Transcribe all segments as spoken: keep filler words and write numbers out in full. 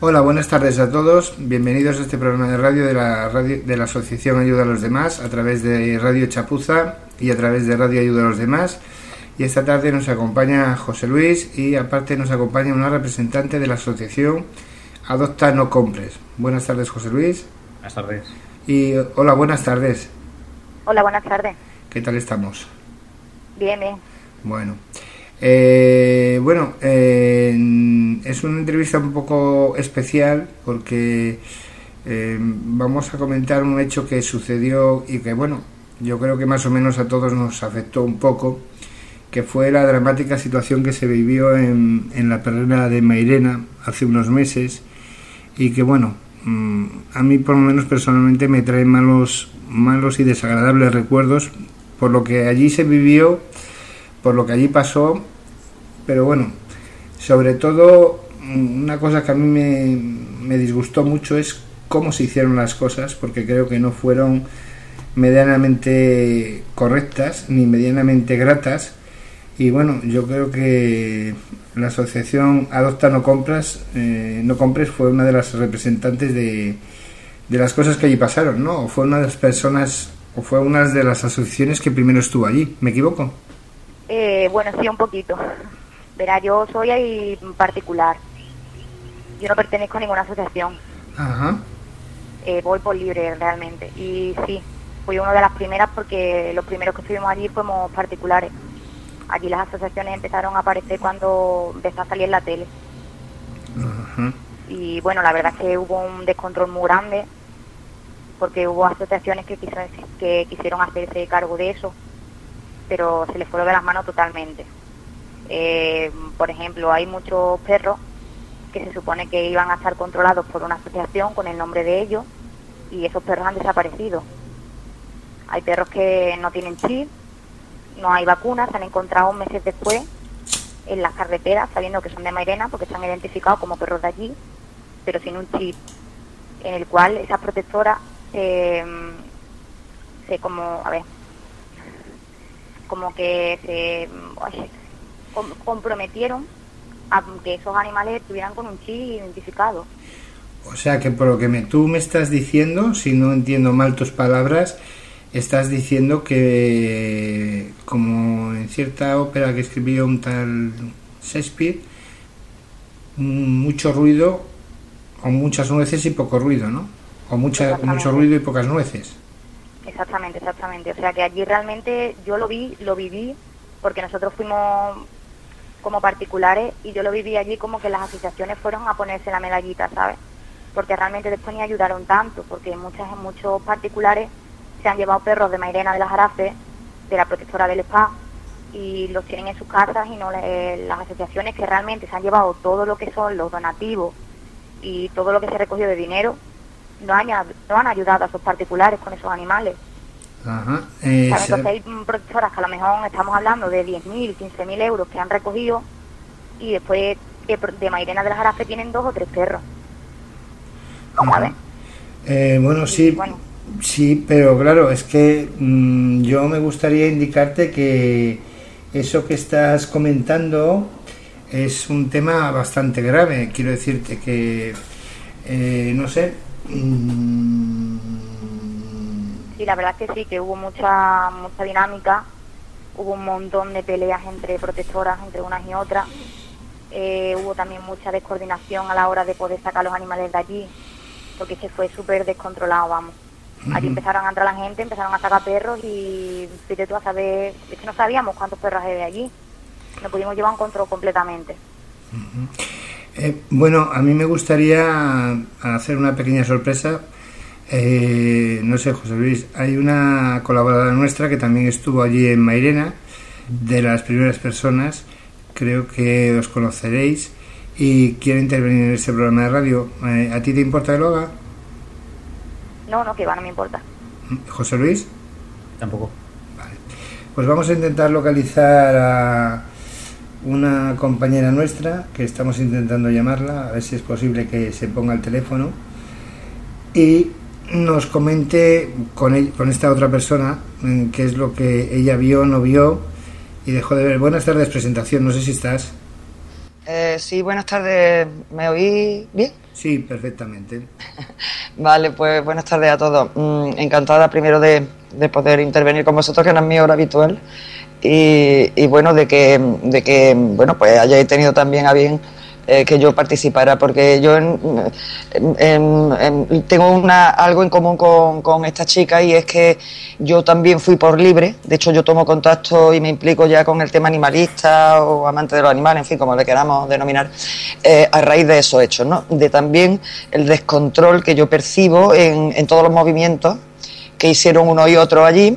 Hola, buenas tardes a todos. Bienvenidos a este programa de radio de la, radio, de la Asociación Ayuda a los Demás, a través de Radio Chapuza y a través de Radio Ayuda a los Demás. Y esta tarde nos acompaña José Luis y aparte nos acompaña una representante de la Asociación Adopta No Compres. Buenas tardes, José Luis. Buenas tardes. Y hola, buenas tardes. Hola, buenas tardes. ¿Qué tal estamos? Bien, bien. Bueno. Eh, bueno, eh, es una entrevista un poco especial porque eh, vamos a comentar un hecho que sucedió y que, bueno, yo creo que más o menos a todos nos afectó un poco, que fue la dramática situación que se vivió en, en la perrera de Mairena hace unos meses y que, bueno, mmm, a mí por lo menos personalmente me trae malos, malos y desagradables recuerdos por lo que allí se vivió, por lo que allí pasó. Pero bueno, sobre todo una cosa que a mí me, me disgustó mucho es cómo se hicieron las cosas, porque creo que no fueron medianamente correctas ni medianamente gratas. Y bueno, yo creo que la asociación Adopta No Compras, eh, No Compres fue una de las representantes de, de las cosas que allí pasaron, ¿no? O fue una de las personas, o fue una de las asociaciones que primero estuvo allí. ¿Me equivoco? Eh, bueno, sí, un poquito. Verá, yo soy ahí particular. Yo no pertenezco a ninguna asociación. Ajá. Eh, voy por libre realmente. Y sí, fui una de las primeras porque los primeros que estuvimos allí fuimos particulares. Allí las asociaciones empezaron a aparecer cuando empezó a salir en la tele. Ajá. Y bueno, la verdad es que hubo un descontrol muy grande porque hubo asociaciones que quisieron, que quisieron hacerse cargo de eso, pero se les fue de las manos totalmente. Eh, por ejemplo, hay muchos perros que se supone que iban a estar controlados por una asociación con el nombre de ellos y esos perros han desaparecido. Hay perros que no tienen chip, no hay vacunas, se han encontrado meses después en las carreteras sabiendo que son de Mairena porque están identificados como perros de allí, pero sin un chip, en el cual esas protectoras eh, se como, a ver, como que se oye, com comprometieron a que esos animales estuvieran con un chip identificado. O sea que por lo que me, tú me estás diciendo, si no entiendo mal tus palabras, estás diciendo que, como en cierta ópera que escribió un tal Shakespeare, mucho ruido o muchas nueces y poco ruido, ¿no? O mucha, mucho ruido y pocas nueces. Exactamente, exactamente. O sea que allí realmente yo lo vi, lo viví, porque nosotros fuimos como particulares y yo lo viví allí como que las asociaciones fueron a ponerse la medallita, ¿sabes? Porque realmente después ni ayudaron tanto, porque muchas, muchos particulares se han llevado perros de Mairena de las Jarafes, de la protectora del spa, y los tienen en sus casas y no eh, las asociaciones que realmente se han llevado todo lo que son los donativos y todo lo que se recogió de dinero, no han, no han ayudado a esos particulares con esos animales. Ajá. Eh, Entonces hay protectoras que a lo mejor estamos hablando de diez mil, quince mil euros que han recogido y después de, de Mairena de las Jarafes tienen dos o tres perros. ¿Sabes? Eh, bueno, sí, y, bueno. sí, pero claro, es que mmm, yo me gustaría indicarte que eso que estás comentando es un tema bastante grave. Quiero decirte que, eh, no sé... Mmm, Sí, la verdad es que sí, que hubo mucha mucha dinámica, hubo un montón de peleas entre protectoras, entre unas y otras, eh, hubo también mucha descoordinación a la hora de poder sacar los animales de allí, porque es que fue súper descontrolado, vamos. Allí empezaron a entrar la gente, empezaron a sacar perros y fíjate tú a saber, es que no sabíamos cuántos perros había allí, no pudimos llevar un control completamente. Uh-huh. eh, bueno, a mí me gustaría hacer una pequeña sorpresa. Eh, no sé, José Luis, hay una colaboradora nuestra que también estuvo allí en Mairena, de las primeras personas, creo que os conoceréis y quiere intervenir en este programa de radio. Eh, ¿A ti te importa que lo haga? No, no, que va, no me importa. ¿José Luis? Tampoco. Vale. Pues vamos a intentar localizar a una compañera nuestra, que estamos intentando llamarla, a ver si es posible que se ponga el teléfono y nos comente con, él, con esta otra persona qué es lo que ella vio, no vio y dejó de ver. Buenas tardes, presentación, no sé si estás. Eh, sí, buenas tardes. ¿Me oís bien? Sí, perfectamente. Vale, pues buenas tardes a todos. Mm, encantada primero de, de poder intervenir con vosotros, que no es mi hora habitual. Y, y bueno, de que, de que bueno, pues hayáis tenido también a bien eh, que yo participara, porque yo en, en, en, en, tengo una, algo en común con, con esta chica, y es que yo también fui por libre. De hecho, yo tomo contacto y me implico ya con el tema animalista o amante de los animales, en fin, como le queramos denominar, eh, a raíz de esos hechos, ¿no? De también el descontrol que yo percibo en, en todos los movimientos que hicieron uno y otro allí.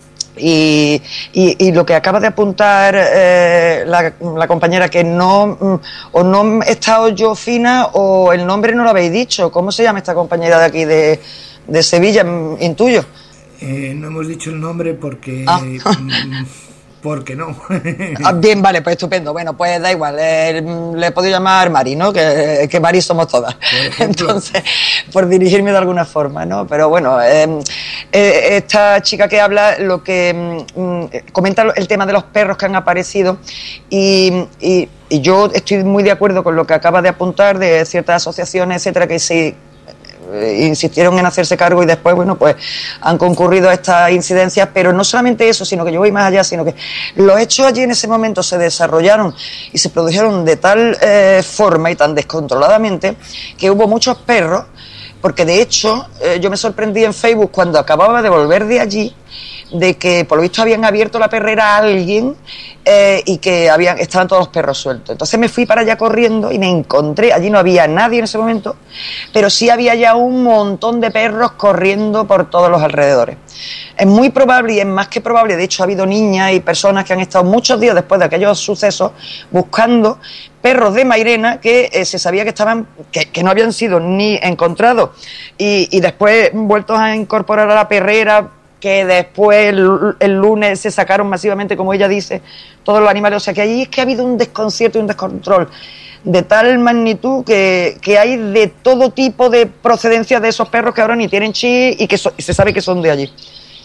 Y, y, y lo que acaba de apuntar eh, la, la compañera, que no o no he estado yo fina o el nombre no lo habéis dicho. ¿Cómo se llama esta compañera de aquí de, de Sevilla? Intuyo. Eh, no hemos dicho el nombre porque ah. porque no. Ah, bien, vale, pues estupendo. Bueno, pues da igual, eh, le he podido llamar Mari, ¿no? Que, que Mari somos todas. Entonces, por dirigirme de alguna forma, ¿no? Pero bueno, eh, eh, esta chica que habla, lo que mm, comenta el tema de los perros que han aparecido, y, y, y yo estoy muy de acuerdo con lo que acaba de apuntar de ciertas asociaciones, etcétera, que se insistieron en hacerse cargo y después, bueno, pues han concurrido a estas incidencias. Pero no solamente eso, sino que yo voy más allá, sino que los hechos allí en ese momento se desarrollaron y se produjeron de tal eh, forma y tan descontroladamente que hubo muchos perros, porque de hecho eh, yo me sorprendí en Facebook cuando acababa de volver de allí, de que por lo visto habían abierto la perrera a alguien eh, y que habían estaban todos los perros sueltos. Entonces me fui para allá corriendo y me encontré, allí no había nadie en ese momento, pero sí había ya un montón de perros corriendo por todos los alrededores. Es muy probable, y es más que probable, de hecho ha habido niñas y personas que han estado muchos días después de aquellos sucesos buscando perros de Mairena que eh, se sabía que estaban, que, que no habían sido ni encontrados y, y después vueltos a incorporar a la perrera, que después el, el lunes se sacaron masivamente, como ella dice, todos los animales. O sea que allí es que ha habido un desconcierto y un descontrol de tal magnitud que, que hay de todo tipo de procedencia de esos perros que ahora ni tienen chip y que so, y se sabe que son de allí.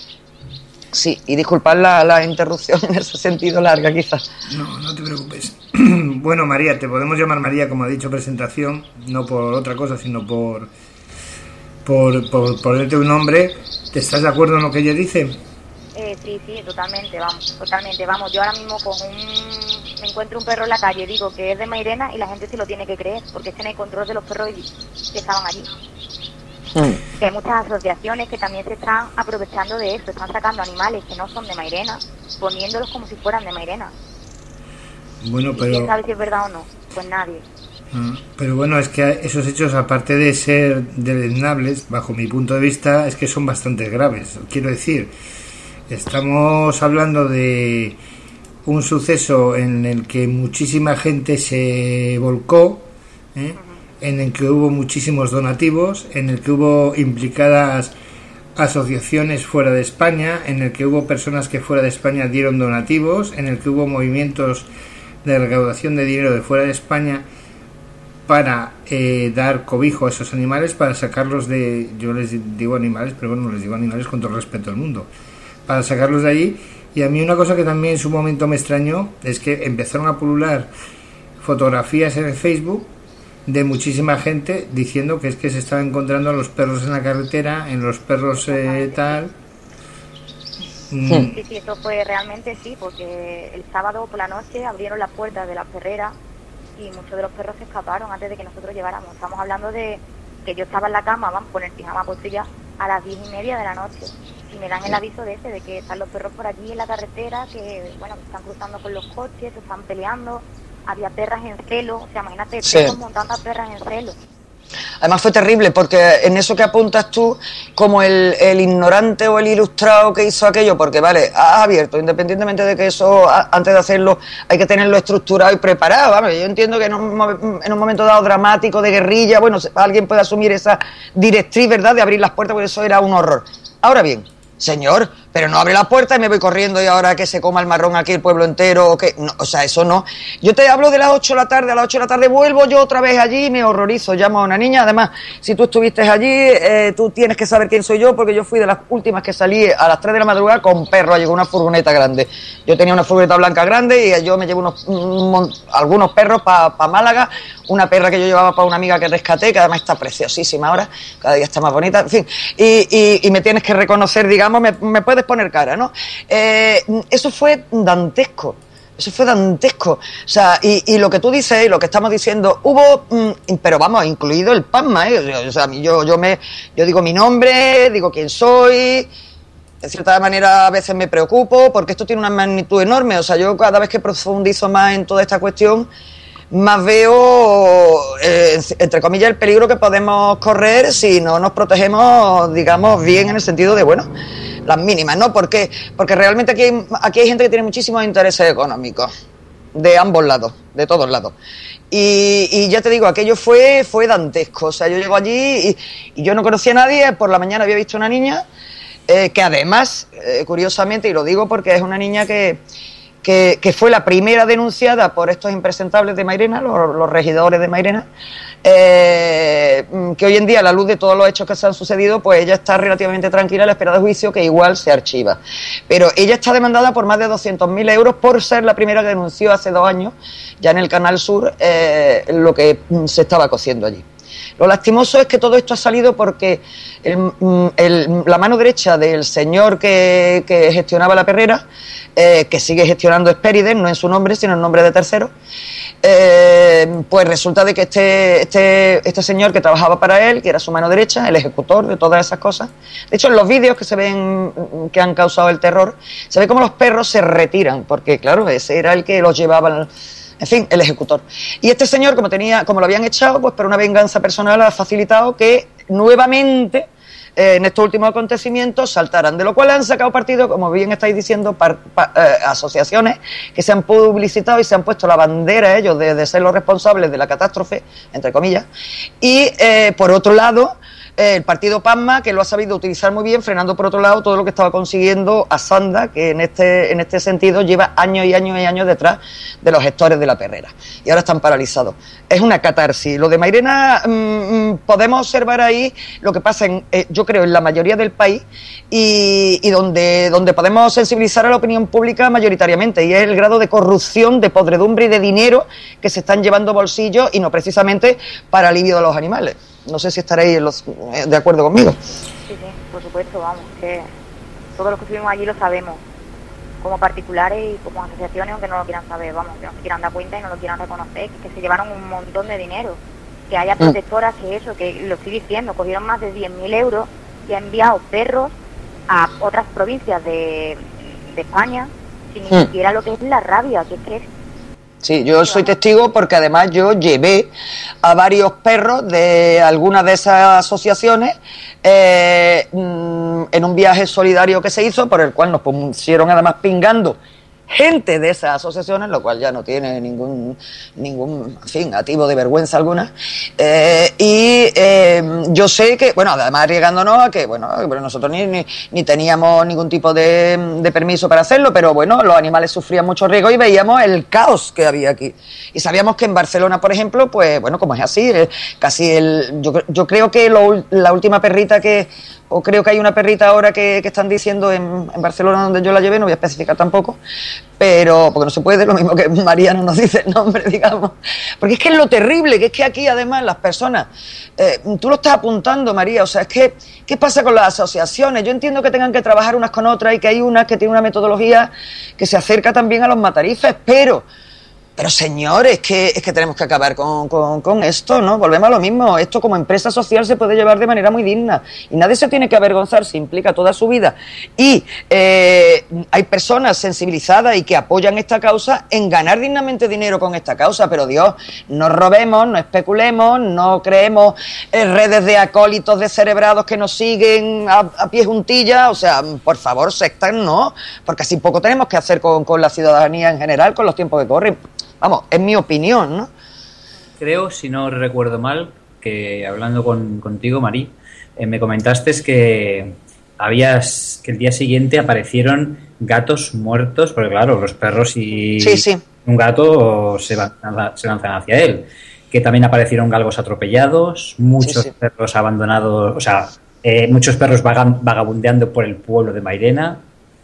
Sí, y disculpad la, la interrupción en ese sentido larga, quizás. No, no te preocupes. Bueno, María, te podemos llamar María, como ha dicho presentación, no por otra cosa, sino por por, por ponerte un nombre. ¿Estás de acuerdo en lo que ella dice? Eh, sí, sí, totalmente, vamos, totalmente, vamos. Yo ahora mismo con un... me encuentro un perro en la calle, digo que es de Mairena y la gente sí lo tiene que creer, porque es que no hay control de los perros que estaban allí. Mm. Que hay muchas asociaciones que también se están aprovechando de eso, están sacando animales que no son de Mairena, poniéndolos como si fueran de Mairena. Bueno, pero... ¿Y quién sabe si es verdad o no? Pues nadie. Pero bueno, es que esos hechos, aparte de ser deleznables, bajo mi punto de vista, es que son bastante graves. Quiero decir, estamos hablando de un suceso en el que muchísima gente se volcó, ¿eh? En el que hubo muchísimos donativos, en el que hubo implicadas asociaciones fuera de España, en el que hubo personas que fuera de España dieron donativos, en el que hubo movimientos de recaudación de dinero de fuera de España para eh, dar cobijo a esos animales, para sacarlos de, yo les digo animales, pero bueno, les digo animales con todo el respeto del mundo, para sacarlos de allí. Y a mí una cosa que también en su momento me extrañó es que empezaron a pulular fotografías en el Facebook de muchísima gente diciendo que es que se estaban encontrando a los perros en la carretera, en los perros eh, tal. Sí, sí, sí, eso fue realmente sí, porque el sábado por la noche abrieron las puertas de la perrera y muchos de los perros se escaparon antes de que nosotros llegáramos. Estamos hablando de que yo estaba en la cama, van a poner pijama puesto ya a las diez y media de la noche y me dan el aviso de ese, de que están los perros por allí en la carretera, que bueno, están cruzando con los coches, se están peleando, había perras en celo, o sea, imagínate, sí, perros montando a perras en celo. Además fue terrible, porque en eso que apuntas tú, como el, el ignorante o el ilustrado que hizo aquello, porque vale, has abierto, independientemente de que eso, a, antes de hacerlo, hay que tenerlo estructurado y preparado, ¿vale? Yo entiendo que en un, en un momento dado dramático, de guerrilla, bueno, alguien puede asumir esa directriz, ¿verdad?, de abrir las puertas, porque eso era un horror. Ahora bien, señor, pero no abre la puerta y me voy corriendo y ahora que se coma el marrón aquí el pueblo entero, o que, no, o sea, eso no. Yo te hablo de las ocho de la tarde, a las ocho de la tarde vuelvo yo otra vez allí y me horrorizo, llamo a una niña, además, si tú estuviste allí, eh, tú tienes que saber quién soy yo, porque yo fui de las últimas que salí a las tres de la madrugada con perros, llegó una furgoneta grande. Yo tenía una furgoneta blanca grande y yo me llevo unos, un, algunos perros para pa Málaga, una perra que yo llevaba para una amiga que rescaté, que además está preciosísima ahora, cada día está más bonita, en fin, y, y, y me tienes que reconocer, digamos, me, me puedes poner cara, ¿no? Eh, eso fue dantesco, eso fue dantesco, o sea, y, y lo que tú dices y lo que estamos diciendo, hubo, mm, pero vamos, incluido el Pasma, ¿eh? O sea, yo, yo, me, yo digo mi nombre, digo quién soy, de cierta manera a veces me preocupo, porque esto tiene una magnitud enorme, o sea, yo cada vez que profundizo más en toda esta cuestión, más veo, eh, entre comillas, el peligro que podemos correr si no nos protegemos, digamos, bien en el sentido de, bueno, las mínimas, ¿no? Porque, porque realmente aquí hay, aquí hay gente que tiene muchísimos intereses económicos, de ambos lados, de todos lados. Y, y ya te digo, aquello fue, fue dantesco, o sea, yo llego allí y, y yo no conocía a nadie, por la mañana había visto una niña, eh, que además, eh, curiosamente, y lo digo porque es una niña que... Que, que fue la primera denunciada por estos impresentables de Mairena, los, los regidores de Mairena, eh, que hoy en día, a la luz de todos los hechos que se han sucedido, pues ella está relativamente tranquila a la espera de juicio, que igual se archiva. Pero ella está demandada por más de doscientos mil euros por ser la primera que denunció hace dos años, ya en el Canal Sur, eh, lo que se estaba cociendo allí. Lo lastimoso es que todo esto ha salido porque el, el, la mano derecha del señor que, que gestionaba la perrera, eh, que sigue gestionando Espérides, no en su nombre, sino en nombre de terceros, eh, pues resulta de que este, este, este señor que trabajaba para él, que era su mano derecha, el ejecutor de todas esas cosas, de hecho en los vídeos que se ven que han causado el terror, se ve como los perros se retiran, porque claro, ese era el que los llevaba... En fin, el ejecutor. Y este señor, como tenía, como lo habían echado, pues por una venganza personal ha facilitado que nuevamente eh, en estos últimos acontecimientos saltaran, de lo cual han sacado partido, como bien estáis diciendo, par, par, eh, asociaciones que se han publicitado y se han puesto la bandera ellos de, de ser los responsables de la catástrofe, entre comillas, y eh, por otro lado, el partido Pasma, que lo ha sabido utilizar muy bien, frenando por otro lado todo lo que estaba consiguiendo Asanda, que en este en este sentido lleva años y años y años detrás de los gestores de la perrera. Y ahora están paralizados. Es una catarsis. Lo de Mairena, mmm, podemos observar ahí lo que pasa, en, eh, yo creo, en la mayoría del país y, y donde, donde podemos sensibilizar a la opinión pública mayoritariamente, y es el grado de corrupción, de podredumbre y de dinero que se están llevando bolsillos y no precisamente para alivio de los animales. No sé si estaréis los, eh, de acuerdo conmigo. Sí, sí, por supuesto, vamos, que todos los que estuvimos allí lo sabemos, como particulares y como asociaciones, aunque no lo quieran saber, vamos, que no se quieran dar cuenta y no lo quieran reconocer, que se llevaron un montón de dinero, que haya protectoras, que eso, que lo estoy diciendo, cogieron más de diez mil euros y han enviado perros a otras provincias de, de España, sin ni siquiera lo que es la rabia, que es que es... Sí, yo soy testigo porque además yo llevé a varios perros de algunas de esas asociaciones eh, en un viaje solidario que se hizo, por el cual nos pusieron además pingando gente de esas asociaciones, lo cual ya no tiene ningún, ningún en fin, ativo de vergüenza alguna. Eh, y eh, yo sé que, bueno, además arriesgándonos a que, bueno, nosotros ni, ni, ni teníamos ningún tipo de, de permiso para hacerlo, pero bueno, los animales sufrían mucho riesgo y veíamos el caos que había aquí. Y sabíamos que en Barcelona, por ejemplo, pues bueno, como es así, eh, casi el, yo, yo creo que lo, la última perrita que, o creo que hay una perrita ahora que, que están diciendo en, en Barcelona donde yo la llevé, no voy a especificar tampoco, pero porque no se puede, lo mismo que María no nos dice el nombre, digamos, porque es que es lo terrible, que es que aquí además las personas, eh, tú lo estás apuntando, María, o sea, es que, ¿qué pasa con las asociaciones? Yo entiendo que tengan que trabajar unas con otras y que hay unas que tienen una metodología que se acerca también a los matarifes, pero... Pero señores, que, es que tenemos que acabar con, con, con esto, ¿no? Volvemos a lo mismo. Esto como empresa social se puede llevar de manera muy digna. Y nadie se tiene que avergonzar, se implica toda su vida. Y eh, hay personas sensibilizadas y que apoyan esta causa en ganar dignamente dinero con esta causa. Pero Dios, no robemos, no especulemos, no creemos en redes de acólitos descerebrados que nos siguen a, a pie juntilla. O sea, por favor, sectas no. Porque así poco tenemos que hacer con, con la ciudadanía en general, con los tiempos que corren. Vamos, es mi opinión, ¿no? Creo, si no recuerdo mal, que hablando con, contigo, Marí, eh, me comentaste que, había que el día siguiente aparecieron gatos muertos, porque claro, los perros y sí, sí. un gato se, van, se lanzan hacia él. Que también aparecieron galgos atropellados, muchos sí, sí. perros abandonados, o sea, eh, muchos perros vagan, vagabundeando por el pueblo de Mairena.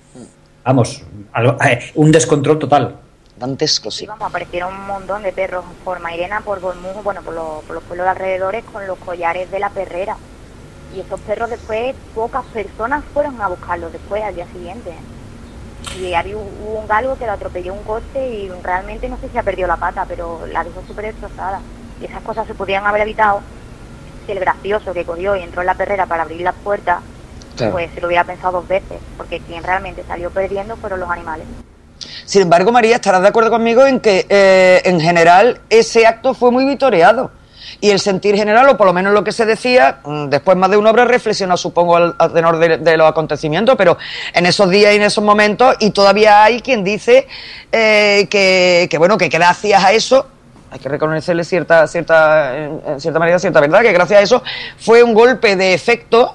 Vamos, algo, eh, un descontrol total. Dantesco, sí. Sí, vamos, aparecieron un montón de perros por Mairena, por Bormuz, bueno, por, lo, por los pueblos de alrededores con los collares de la perrera. Y esos perros después, pocas personas fueron a buscarlos después, al día siguiente. Y había hubo un galgo que lo atropelló un coche y realmente no sé si ha perdido la pata, pero la dejó súper destrozada. Y esas cosas se podían haber evitado si el gracioso que cogió y entró en la perrera para abrir las puertas, claro. Pues se lo hubiera pensado dos veces, porque quien realmente salió perdiendo fueron los animales. Sin embargo, María, estarás de acuerdo conmigo en que eh, en general ese acto fue muy vitoreado. Y el sentir general, o por lo menos lo que se decía, después más de una obra reflexionó, supongo, al, al tenor de, de los acontecimientos, pero en esos días y en esos momentos, y todavía hay quien dice eh, que, que, bueno, que gracias a eso, hay que reconocerle cierta, cierta, en cierta manera, cierta verdad, que gracias a eso fue un golpe de efecto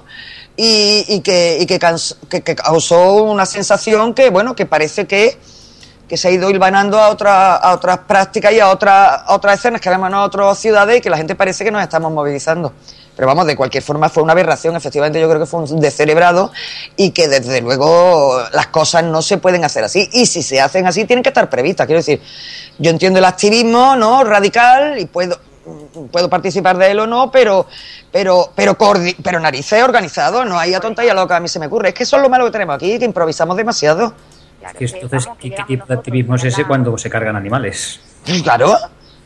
y, y, que, y que, cans, que, que causó una sensación que, bueno, que parece que que se ha ido hilvanando a, otra, a otras prácticas y a, otra, a otras escenas que vemos en otras ciudades y que la gente parece que nos estamos movilizando. Pero vamos, de cualquier forma fue una aberración, efectivamente yo creo que fue un descerebrado y que desde luego las cosas no se pueden hacer así. Y si se hacen así tienen que estar previstas. Quiero decir, yo entiendo el activismo, ¿no?, radical, y puedo puedo participar de él o no, pero pero pero coordi- pero narices organizado, no hay a tonta y a loca, a mí se me ocurre. Es que eso es lo malo que tenemos aquí, que improvisamos demasiado. Claro, entonces, ¿qué, ¿qué tipo de activismo es ese cuando se cargan animales? Claro,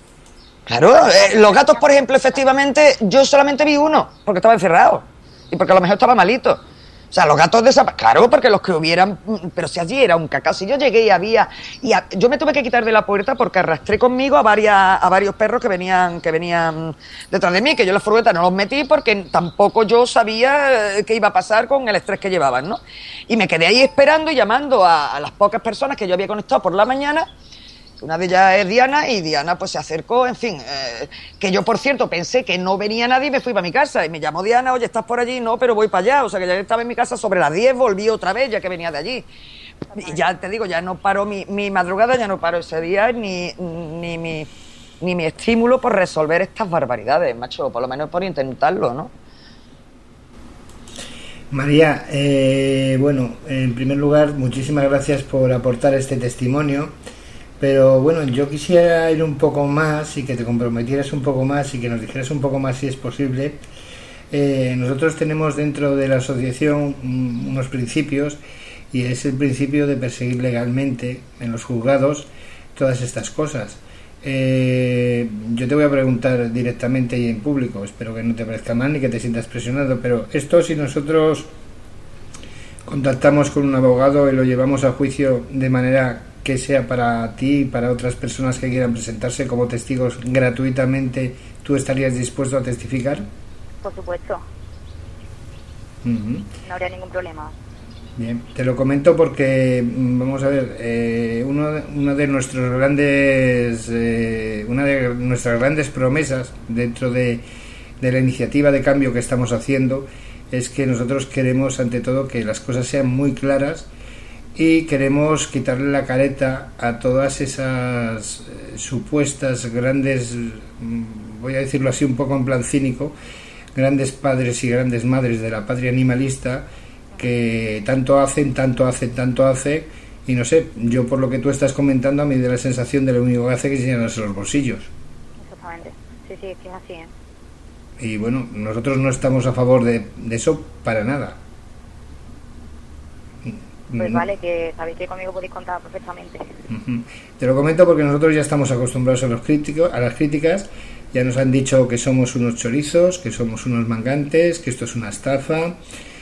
claro. Eh, los gatos, por ejemplo, efectivamente, yo solamente vi uno, porque estaba encerrado y porque a lo mejor estaba malito. O sea, los gatos desaparecieron. Claro, porque los que hubieran... Pero si allí era un cacao, si yo llegué y había... y a, yo me tuve que quitar de la puerta porque arrastré conmigo a varias a varios perros que venían que venían detrás de mí, que yo en la furgoneta no los metí porque tampoco yo sabía qué iba a pasar con el estrés que llevaban, ¿no? Y me quedé ahí esperando y llamando a, a las pocas personas que yo había conectado por la mañana. Una de ellas es Diana, y Diana pues se acercó, en fin, eh, que yo por cierto pensé que no venía nadie y me fui para mi casa, y me llamó Diana, oye, ¿estás por allí? No, pero voy para allá, o sea que ya estaba en mi casa sobre las diez, volví otra vez ya que venía de allí. Y ya te digo, ya no paró mi, mi madrugada, ya no paró ese día, ni, ni, mi, ni mi estímulo por resolver estas barbaridades, macho, por lo menos por intentarlo, ¿no? María, eh, bueno, en primer lugar, muchísimas gracias por aportar este testimonio. Pero bueno, yo quisiera ir un poco más y que te comprometieras un poco más y que nos dijeras un poco más si es posible. Eh, nosotros tenemos dentro de la asociación unos principios, y es el principio de perseguir legalmente en los juzgados todas estas cosas. Eh, yo te voy a preguntar directamente y en público, espero que no te parezca mal ni que te sientas presionado, pero esto, si nosotros contactamos con un abogado y lo llevamos a juicio de manera que sea para ti y para otras personas que quieran presentarse como testigos gratuitamente, ¿tú estarías dispuesto a testificar? Por supuesto. Uh-huh. No habría ningún problema. Bien, te lo comento porque, vamos a ver, eh, uno, uno de nuestros grandes, eh, una de nuestras grandes promesas dentro de, de la iniciativa de cambio que estamos haciendo es que nosotros queremos, ante todo, que las cosas sean muy claras. Y queremos quitarle la careta a todas esas eh, supuestas grandes, voy a decirlo así un poco en plan cínico, grandes padres y grandes madres de la patria animalista que tanto hacen, tanto hacen, tanto hacen, y no sé, yo por lo que tú estás comentando a mí da la sensación de lo único que hace que es llenarse los bolsillos. Exactamente, sí, sí, es que es así, ¿eh? Y bueno, nosotros no estamos a favor de, de eso para nada. Pues vale, que sabéis que conmigo podéis contar perfectamente. Uh-huh. Te lo comento porque nosotros ya estamos acostumbrados a los críticos, a las críticas. Ya nos han dicho que somos unos chorizos, que somos unos mangantes, que esto es una estafa,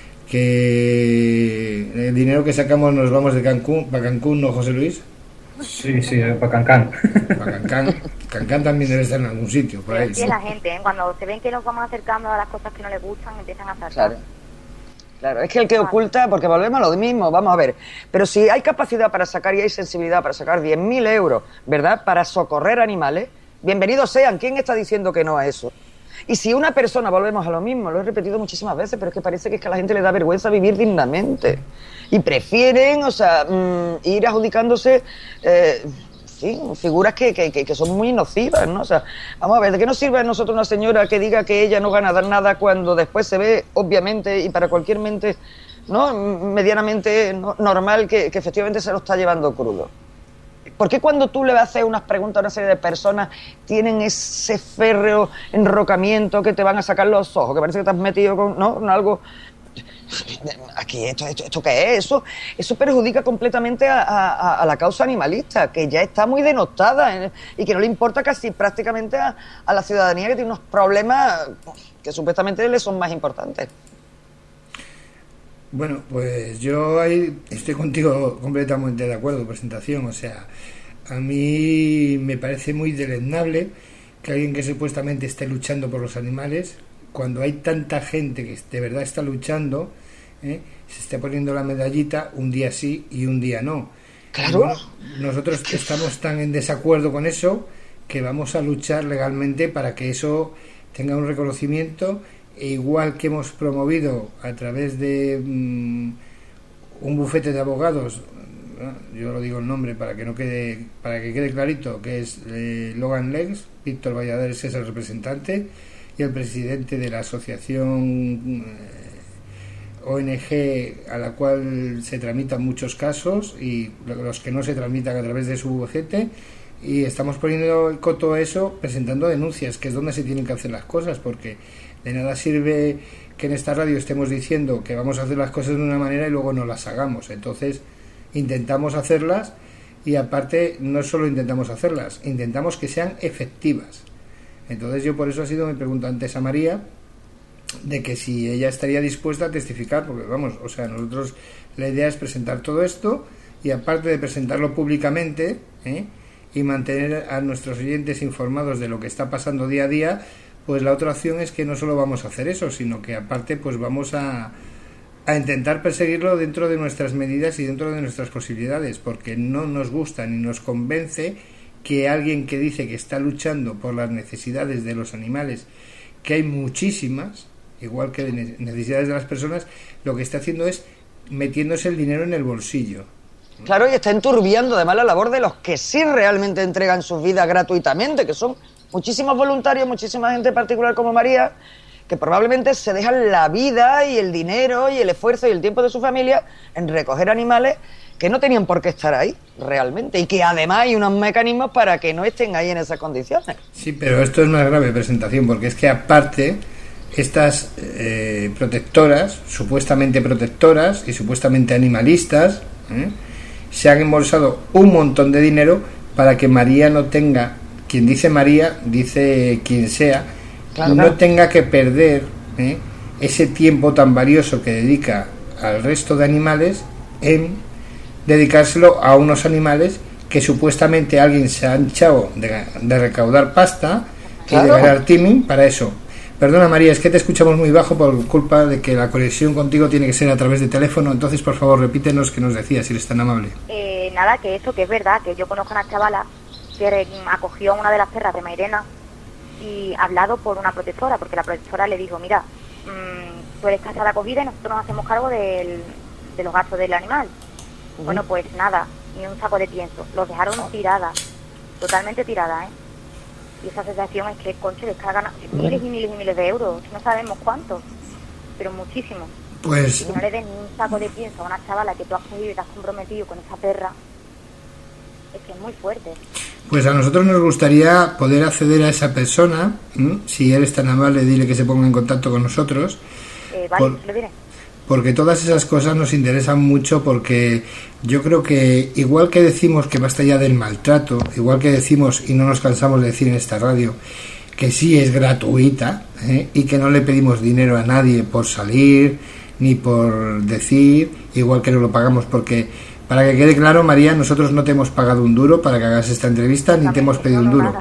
que el dinero que sacamos nos vamos de Cancún, para Cancún, ¿no, José Luis? Sí, sí, para Cancán. Para Cancán. Cancán también debe estar en algún sitio, por ahí. Sí, es la gente, ¿eh? Cuando se ven que nos vamos acercando a las cosas que no les gustan, empiezan a saltar. Claro. Claro, es que el que oculta, porque volvemos a lo mismo, vamos a ver, pero si hay capacidad para sacar y hay sensibilidad para sacar diez mil euros, ¿verdad?, para socorrer animales, bienvenidos sean. ¿Quién está diciendo que no a eso? Y si una persona, volvemos a lo mismo, lo he repetido muchísimas veces, pero es que parece que, es que a la gente le da vergüenza vivir dignamente. Y prefieren, o sea, mmm, ir adjudicándose... Eh, Sí, figuras que, que, que son muy nocivas, ¿no? O sea, vamos a ver, ¿de qué nos sirve a nosotros una señora que diga que ella no gana nada cuando después se ve, obviamente, y para cualquier mente, ¿no?, medianamente no, normal, que, que efectivamente se lo está llevando crudo? ¿Por qué cuando tú le haces unas preguntas a una serie de personas tienen ese férreo enrocamiento que te van a sacar los ojos, que parece que te has metido con, ¿no?, con algo... Aquí, esto, esto, ¿esto qué es? Eso, eso perjudica completamente a, a, a la causa animalista, que ya está muy denostada, ¿eh? Y que no le importa casi prácticamente a, a la ciudadanía, que tiene unos problemas que supuestamente le son más importantes. Bueno, pues yo ahí estoy contigo completamente de acuerdo, presentación. O sea, a mí me parece muy deleznable que alguien que supuestamente esté luchando por los animales, cuando hay tanta gente que de verdad está luchando, ¿eh?, se esté poniendo la medallita un día sí y un día no. Claro. Bueno, nosotros estamos tan en desacuerdo con eso que vamos a luchar legalmente para que eso tenga un reconocimiento, e igual que hemos promovido a través de um, un bufete de abogados, yo lo digo el nombre para que no quede, para que quede clarito, que es eh, Logan Legs, Víctor Valladares es el representante, y el presidente de la asociación eh, O N G a la cual se tramitan muchos casos, y los que no se tramitan a través de su bufete, y estamos poniendo el coto a eso, presentando denuncias, que es donde se tienen que hacer las cosas, porque de nada sirve que en esta radio estemos diciendo que vamos a hacer las cosas de una manera y luego no las hagamos. Entonces intentamos hacerlas, y aparte no solo intentamos hacerlas, intentamos que sean efectivas. Entonces yo por eso ha sido mi pregunta antes a María, de que si ella estaría dispuesta a testificar, porque vamos, o sea, nosotros la idea es presentar todo esto, y aparte de presentarlo públicamente, ¿eh?, y mantener a nuestros oyentes informados de lo que está pasando día a día, pues la otra opción es que no solo vamos a hacer eso, sino que aparte pues vamos a, a intentar perseguirlo dentro de nuestras medidas y dentro de nuestras posibilidades, porque no nos gusta ni nos convence que alguien que dice que está luchando por las necesidades de los animales, que hay muchísimas, igual que de necesidades de las personas, lo que está haciendo es metiéndose el dinero en el bolsillo. Claro, y está enturbiando además la labor de los que sí realmente entregan sus vidas gratuitamente, que son muchísimos voluntarios, muchísima gente en particular como María, que probablemente se dejan la vida y el dinero y el esfuerzo y el tiempo de su familia en recoger animales que no tenían por qué estar ahí realmente, y que además hay unos mecanismos para que no estén ahí en esas condiciones. Sí, pero esto es más grave, presentación, porque es que aparte estas eh, protectoras, supuestamente protectoras y supuestamente animalistas, ¿eh?, se han embolsado un montón de dinero para que María no tenga, quien dice María, dice quien sea, claro, no claro. tenga que perder ¿eh? ese tiempo tan valioso que dedica al resto de animales en dedicárselo a unos animales que supuestamente alguien se ha hinchado de, de recaudar pasta, claro, y de ganar timing para eso. Perdona María, es que te escuchamos muy bajo por culpa de que la conexión contigo tiene que ser a través de teléfono, entonces por favor repítenos qué nos decías, si eres tan amable. Eh, nada, que eso, que es verdad, que yo conozco a una chavala que acogió a una de las perras de Mairena y hablado por una protectora, porque la protectora le dijo, mira, mmm, tú eres casa de acogida y nosotros nos hacemos cargo del, de los gastos del animal. Uh-huh. Bueno, pues nada, ni un saco de pienso, los dejaron tiradas, totalmente tiradas, ¿eh? Y esa sensación es que, conche, les cargan miles y miles y miles de euros, no sabemos cuántos, pero muchísimos. Pues... Y no le den ni un saco de pienso a una chavala que tú has cogido y te has comprometido con esa perra, es que es muy fuerte. Pues a nosotros nos gustaría poder acceder a esa persona, ¿m? Si eres tan amable, dile que se ponga en contacto con nosotros. Eh, vale, por... se lo diré. Porque todas esas cosas nos interesan mucho, porque yo creo que igual que decimos que basta ya del maltrato, igual que decimos, y no nos cansamos de decir en esta radio, que sí es gratuita, ¿eh? Y que no le pedimos dinero a nadie por salir, ni por decir, igual que no lo pagamos, porque, para que quede claro, María, nosotros no te hemos pagado un duro para que hagas esta entrevista, ni te hemos pedido un duro. Nada.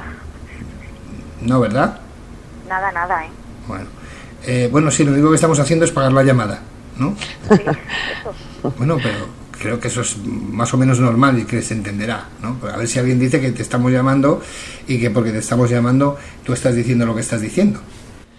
No, ¿verdad? Nada, nada, ¿eh? Bueno, eh, bueno, sí, lo único que estamos haciendo es pagar la llamada, ¿no? Sí, eso. Bueno, pero creo que eso es más o menos normal y que se entenderá, ¿no? A ver si alguien dice que te estamos llamando y que porque te estamos llamando tú estás diciendo lo que estás diciendo.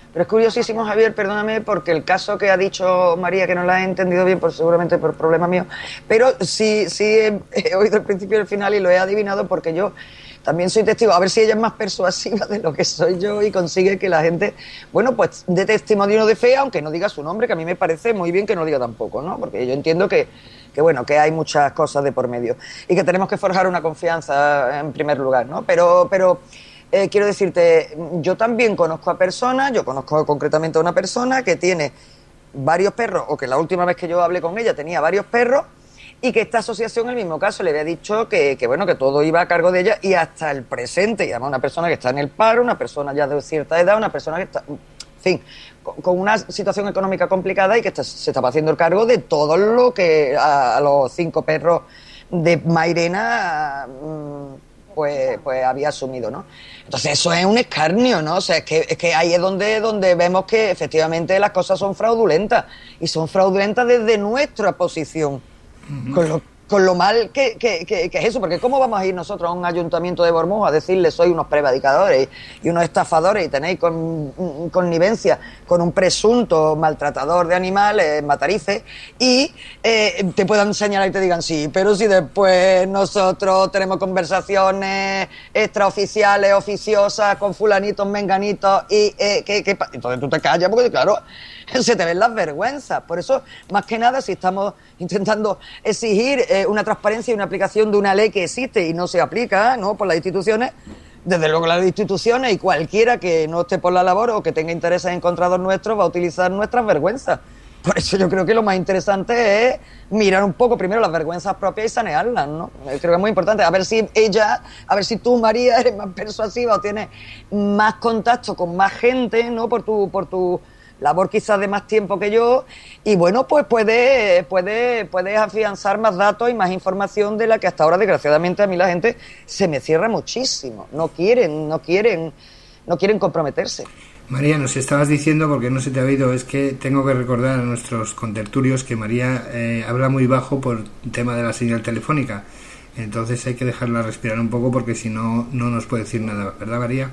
Pero es curiosísimo, Javier, perdóname, porque el caso que ha dicho María, que no la he entendido bien, por, seguramente por problema mío, pero sí, sí he, he oído el principio y el final y lo he adivinado porque yo también soy testigo. A ver si ella es más persuasiva de lo que soy yo y consigue que la gente, bueno, pues dé testimonio de fe, aunque no diga su nombre, que a mí me parece muy bien que no diga tampoco, ¿no? Porque yo entiendo que, que bueno, que hay muchas cosas de por medio y que tenemos que forjar una confianza en primer lugar, ¿no? Pero... pero Eh, quiero decirte, yo también conozco a personas, yo conozco concretamente a una persona que tiene varios perros, o que la última vez que yo hablé con ella tenía varios perros, y que esta asociación, en el mismo caso, le había dicho que, que bueno, que todo iba a cargo de ella, y hasta el presente, y además una persona que está en el paro, una persona ya de cierta edad, una persona que está, en fin, con, con una situación económica complicada y que está, se estaba haciendo el cargo de todo lo que a, a los cinco perros de Mairena... Mmm, Pues, pues había asumido, ¿no? Entonces eso es un escarnio, ¿no? O sea, es que, es que ahí es donde, donde vemos que efectivamente las cosas son fraudulentas, y son fraudulentas desde nuestra posición, uh-huh. con lo con lo mal que, que, que, que es eso, porque ¿cómo vamos a ir nosotros a un ayuntamiento de Bormuz a decirle sois unos prevaricadores y unos estafadores y tenéis con, connivencia con un presunto maltratador de animales, matarices, y eh, te puedan señalar y te digan sí, pero si después nosotros tenemos conversaciones extraoficiales, oficiosas, con fulanitos, menganitos, y eh, que, que, entonces tú te callas porque claro, se te ven las vergüenzas. Por eso, más que nada, si estamos intentando exigir eh, una transparencia y una aplicación de una ley que existe y no se aplica, ¿no?, por las instituciones, desde luego las instituciones y cualquiera que no esté por la labor o que tenga intereses encontrados nuestros va a utilizar nuestras vergüenzas. Por eso yo creo que lo más interesante es mirar un poco primero las vergüenzas propias y sanearlas, ¿no? Creo que es muy importante. A ver si ella, a ver si tú, María, eres más persuasiva o tienes más contacto con más gente, ¿no?, por tu, por tu labor quizás de más tiempo que yo, y bueno, pues puedes puede, puede afianzar más datos y más información de la que hasta ahora, desgraciadamente, a mí la gente se me cierra muchísimo. No quieren, no quieren, no quieren comprometerse. María, nos estabas diciendo, porque no se te ha oído, es que tengo que recordar a nuestros contertulios que María eh, habla muy bajo por el tema de la señal telefónica. Entonces hay que dejarla respirar un poco porque si no, no nos puede decir nada, ¿verdad, María?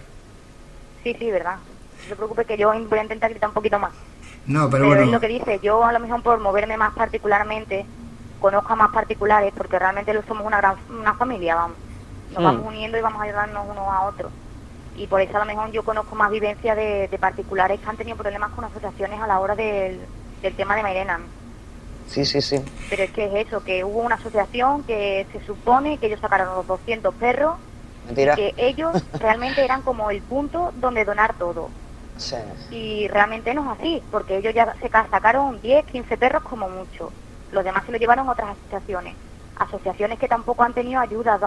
Sí, sí, verdad. No se preocupe que yo voy a intentar gritar un poquito más. No, pero, pero bueno... es lo que dice, yo a lo mejor por moverme más particularmente, conozco a más particulares, porque realmente somos una gran una familia, vamos. Nos mm. vamos uniendo y vamos a ayudarnos unos a otros. Y por eso a lo mejor yo conozco más vivencia de, de particulares que han tenido problemas con asociaciones a la hora del, del tema de Mairena. Sí, sí, sí. Pero es que es eso, que hubo una asociación que se supone que ellos sacaron los doscientos perros, Mentira. Y que ellos realmente eran como el punto donde donar todo. Sí. Y realmente no es así, porque ellos ya se sacaron diez, quince perros como mucho. Los demás se lo llevaron a otras asociaciones. Asociaciones que tampoco han tenido ayuda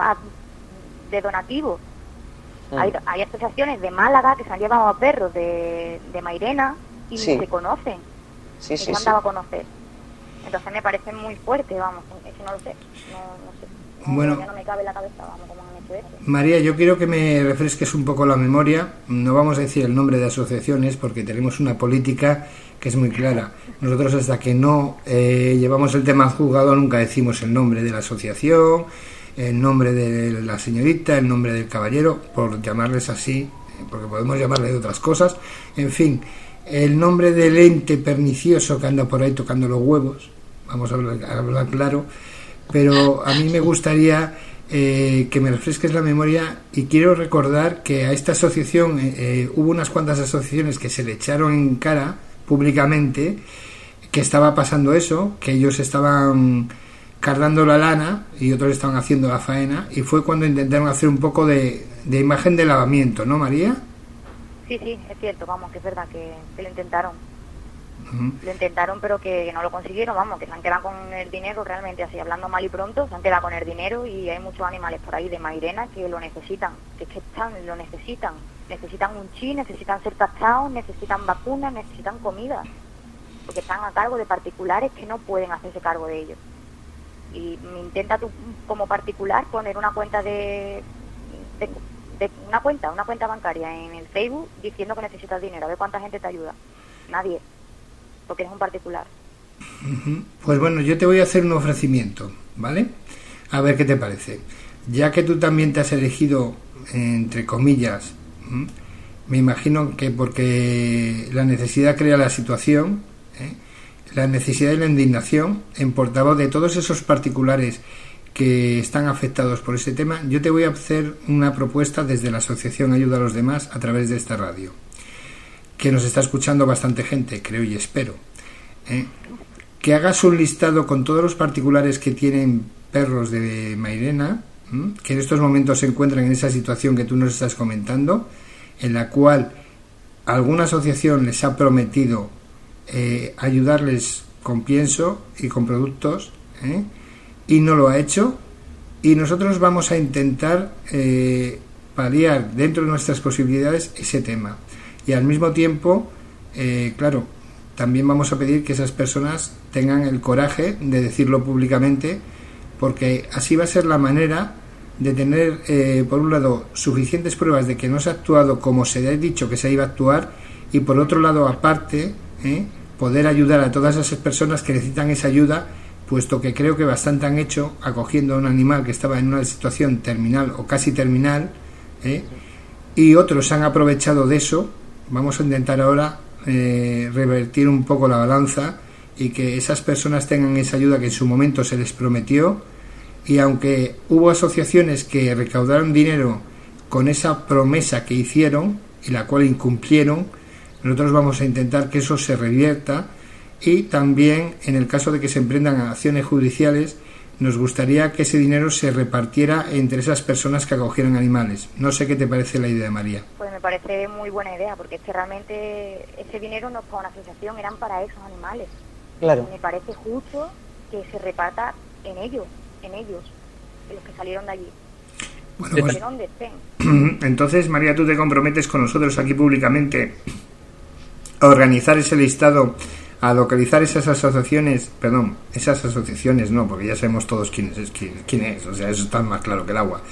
de donativos. Mm. Hay, hay asociaciones de Málaga que se han llevado a perros de, de Mairena y sí. se conocen. Sí, sí, se han sí. dado a conocer. Entonces me parece muy fuerte, vamos, eso no lo sé. No, no sé. No, bueno, ya no me cabe en la cabeza, vamos, cómo han hecho eso. María, yo quiero que me refresques un poco la memoria. No vamos a decir el nombre de asociaciones porque tenemos una política que es muy clara. Nosotros hasta que no eh, llevamos el tema al juzgado nunca decimos el nombre de la asociación, el nombre de la señorita, el nombre del caballero, por llamarles así, porque podemos llamarle de otras cosas. En fin, el nombre del ente pernicioso que anda por ahí tocando los huevos, vamos a hablar, a hablar claro, pero a mí me gustaría eh, que me refresques la memoria y quiero recordar que a esta asociación eh, eh, hubo unas cuantas asociaciones que se le echaron en cara públicamente que estaba pasando eso, que ellos estaban cargando la lana y otros estaban haciendo la faena, y fue cuando intentaron hacer un poco de, de imagen de lavamiento, ¿no, María? Sí, sí, es cierto, vamos, que es verdad que, que lo intentaron. Uh-huh. Lo intentaron, pero que, que no lo consiguieron, vamos, que se han quedado con el dinero realmente, así hablando mal y pronto, se han quedado con el dinero y hay muchos animales por ahí de Mairena que lo necesitan, que es que están, lo necesitan. Necesitan un chi, necesitan ser tachados, necesitan vacunas, necesitan comida, porque están a cargo de particulares que no pueden hacerse cargo de ellos. Y intenta tú como particular poner una cuenta de, de, de una cuenta, una cuenta bancaria en el Facebook diciendo que necesitas dinero, a ver cuánta gente te ayuda. Nadie, porque eres un particular. Uh-huh. Pues bueno, yo te voy a hacer un ofrecimiento, ¿vale? A ver qué te parece. Ya que tú también te has elegido, entre comillas, Me imagino que porque la necesidad crea la situación, ¿eh? La necesidad y la indignación, en portavoz de todos esos particulares que están afectados por ese tema, yo te voy a hacer una propuesta desde la Asociación Ayuda a los Demás a través de esta radio, que nos está escuchando bastante gente, creo y espero, ¿eh? Que hagas un listado con todos los particulares que tienen perros de Mairena, ¿eh? Que en estos momentos se encuentran en esa situación que tú nos estás comentando, en la cual alguna asociación les ha prometido eh, ayudarles con pienso y con productos, ¿eh? Y no lo ha hecho, y nosotros vamos a intentar eh, paliar dentro de nuestras posibilidades ese tema, y al mismo tiempo eh, claro, también vamos a pedir que esas personas tengan el coraje de decirlo públicamente, porque así va a ser la manera de tener eh, por un lado suficientes pruebas de que no se ha actuado como se ha dicho que se iba a actuar, y por otro lado aparte eh, poder ayudar a todas esas personas que necesitan esa ayuda, puesto que creo que bastante han hecho acogiendo a un animal que estaba en una situación terminal o casi terminal, ¿eh? Y otros han aprovechado de eso. Vamos a intentar ahora eh, revertir un poco la balanza y que esas personas tengan esa ayuda que en su momento se les prometió, y aunque hubo asociaciones que recaudaron dinero con esa promesa que hicieron y la cual incumplieron, nosotros vamos a intentar que eso se revierta. Y también, en el caso de que se emprendan acciones judiciales, nos gustaría que ese dinero se repartiera entre esas personas que acogieron animales. No sé qué te parece la idea, María. Pues me parece muy buena idea, porque es que realmente ese dinero no es para una asociación, eran para esos animales. Claro. Y me parece justo que se reparta en ellos, en ellos, en los que salieron de allí. Bueno, pues, de donde estén. Entonces, María, tú te comprometes con nosotros aquí públicamente a organizar ese listado, a localizar esas asociaciones, perdón, esas asociaciones no, porque ya sabemos todos quién es, quién, quién es, o sea, eso está más claro que el agua.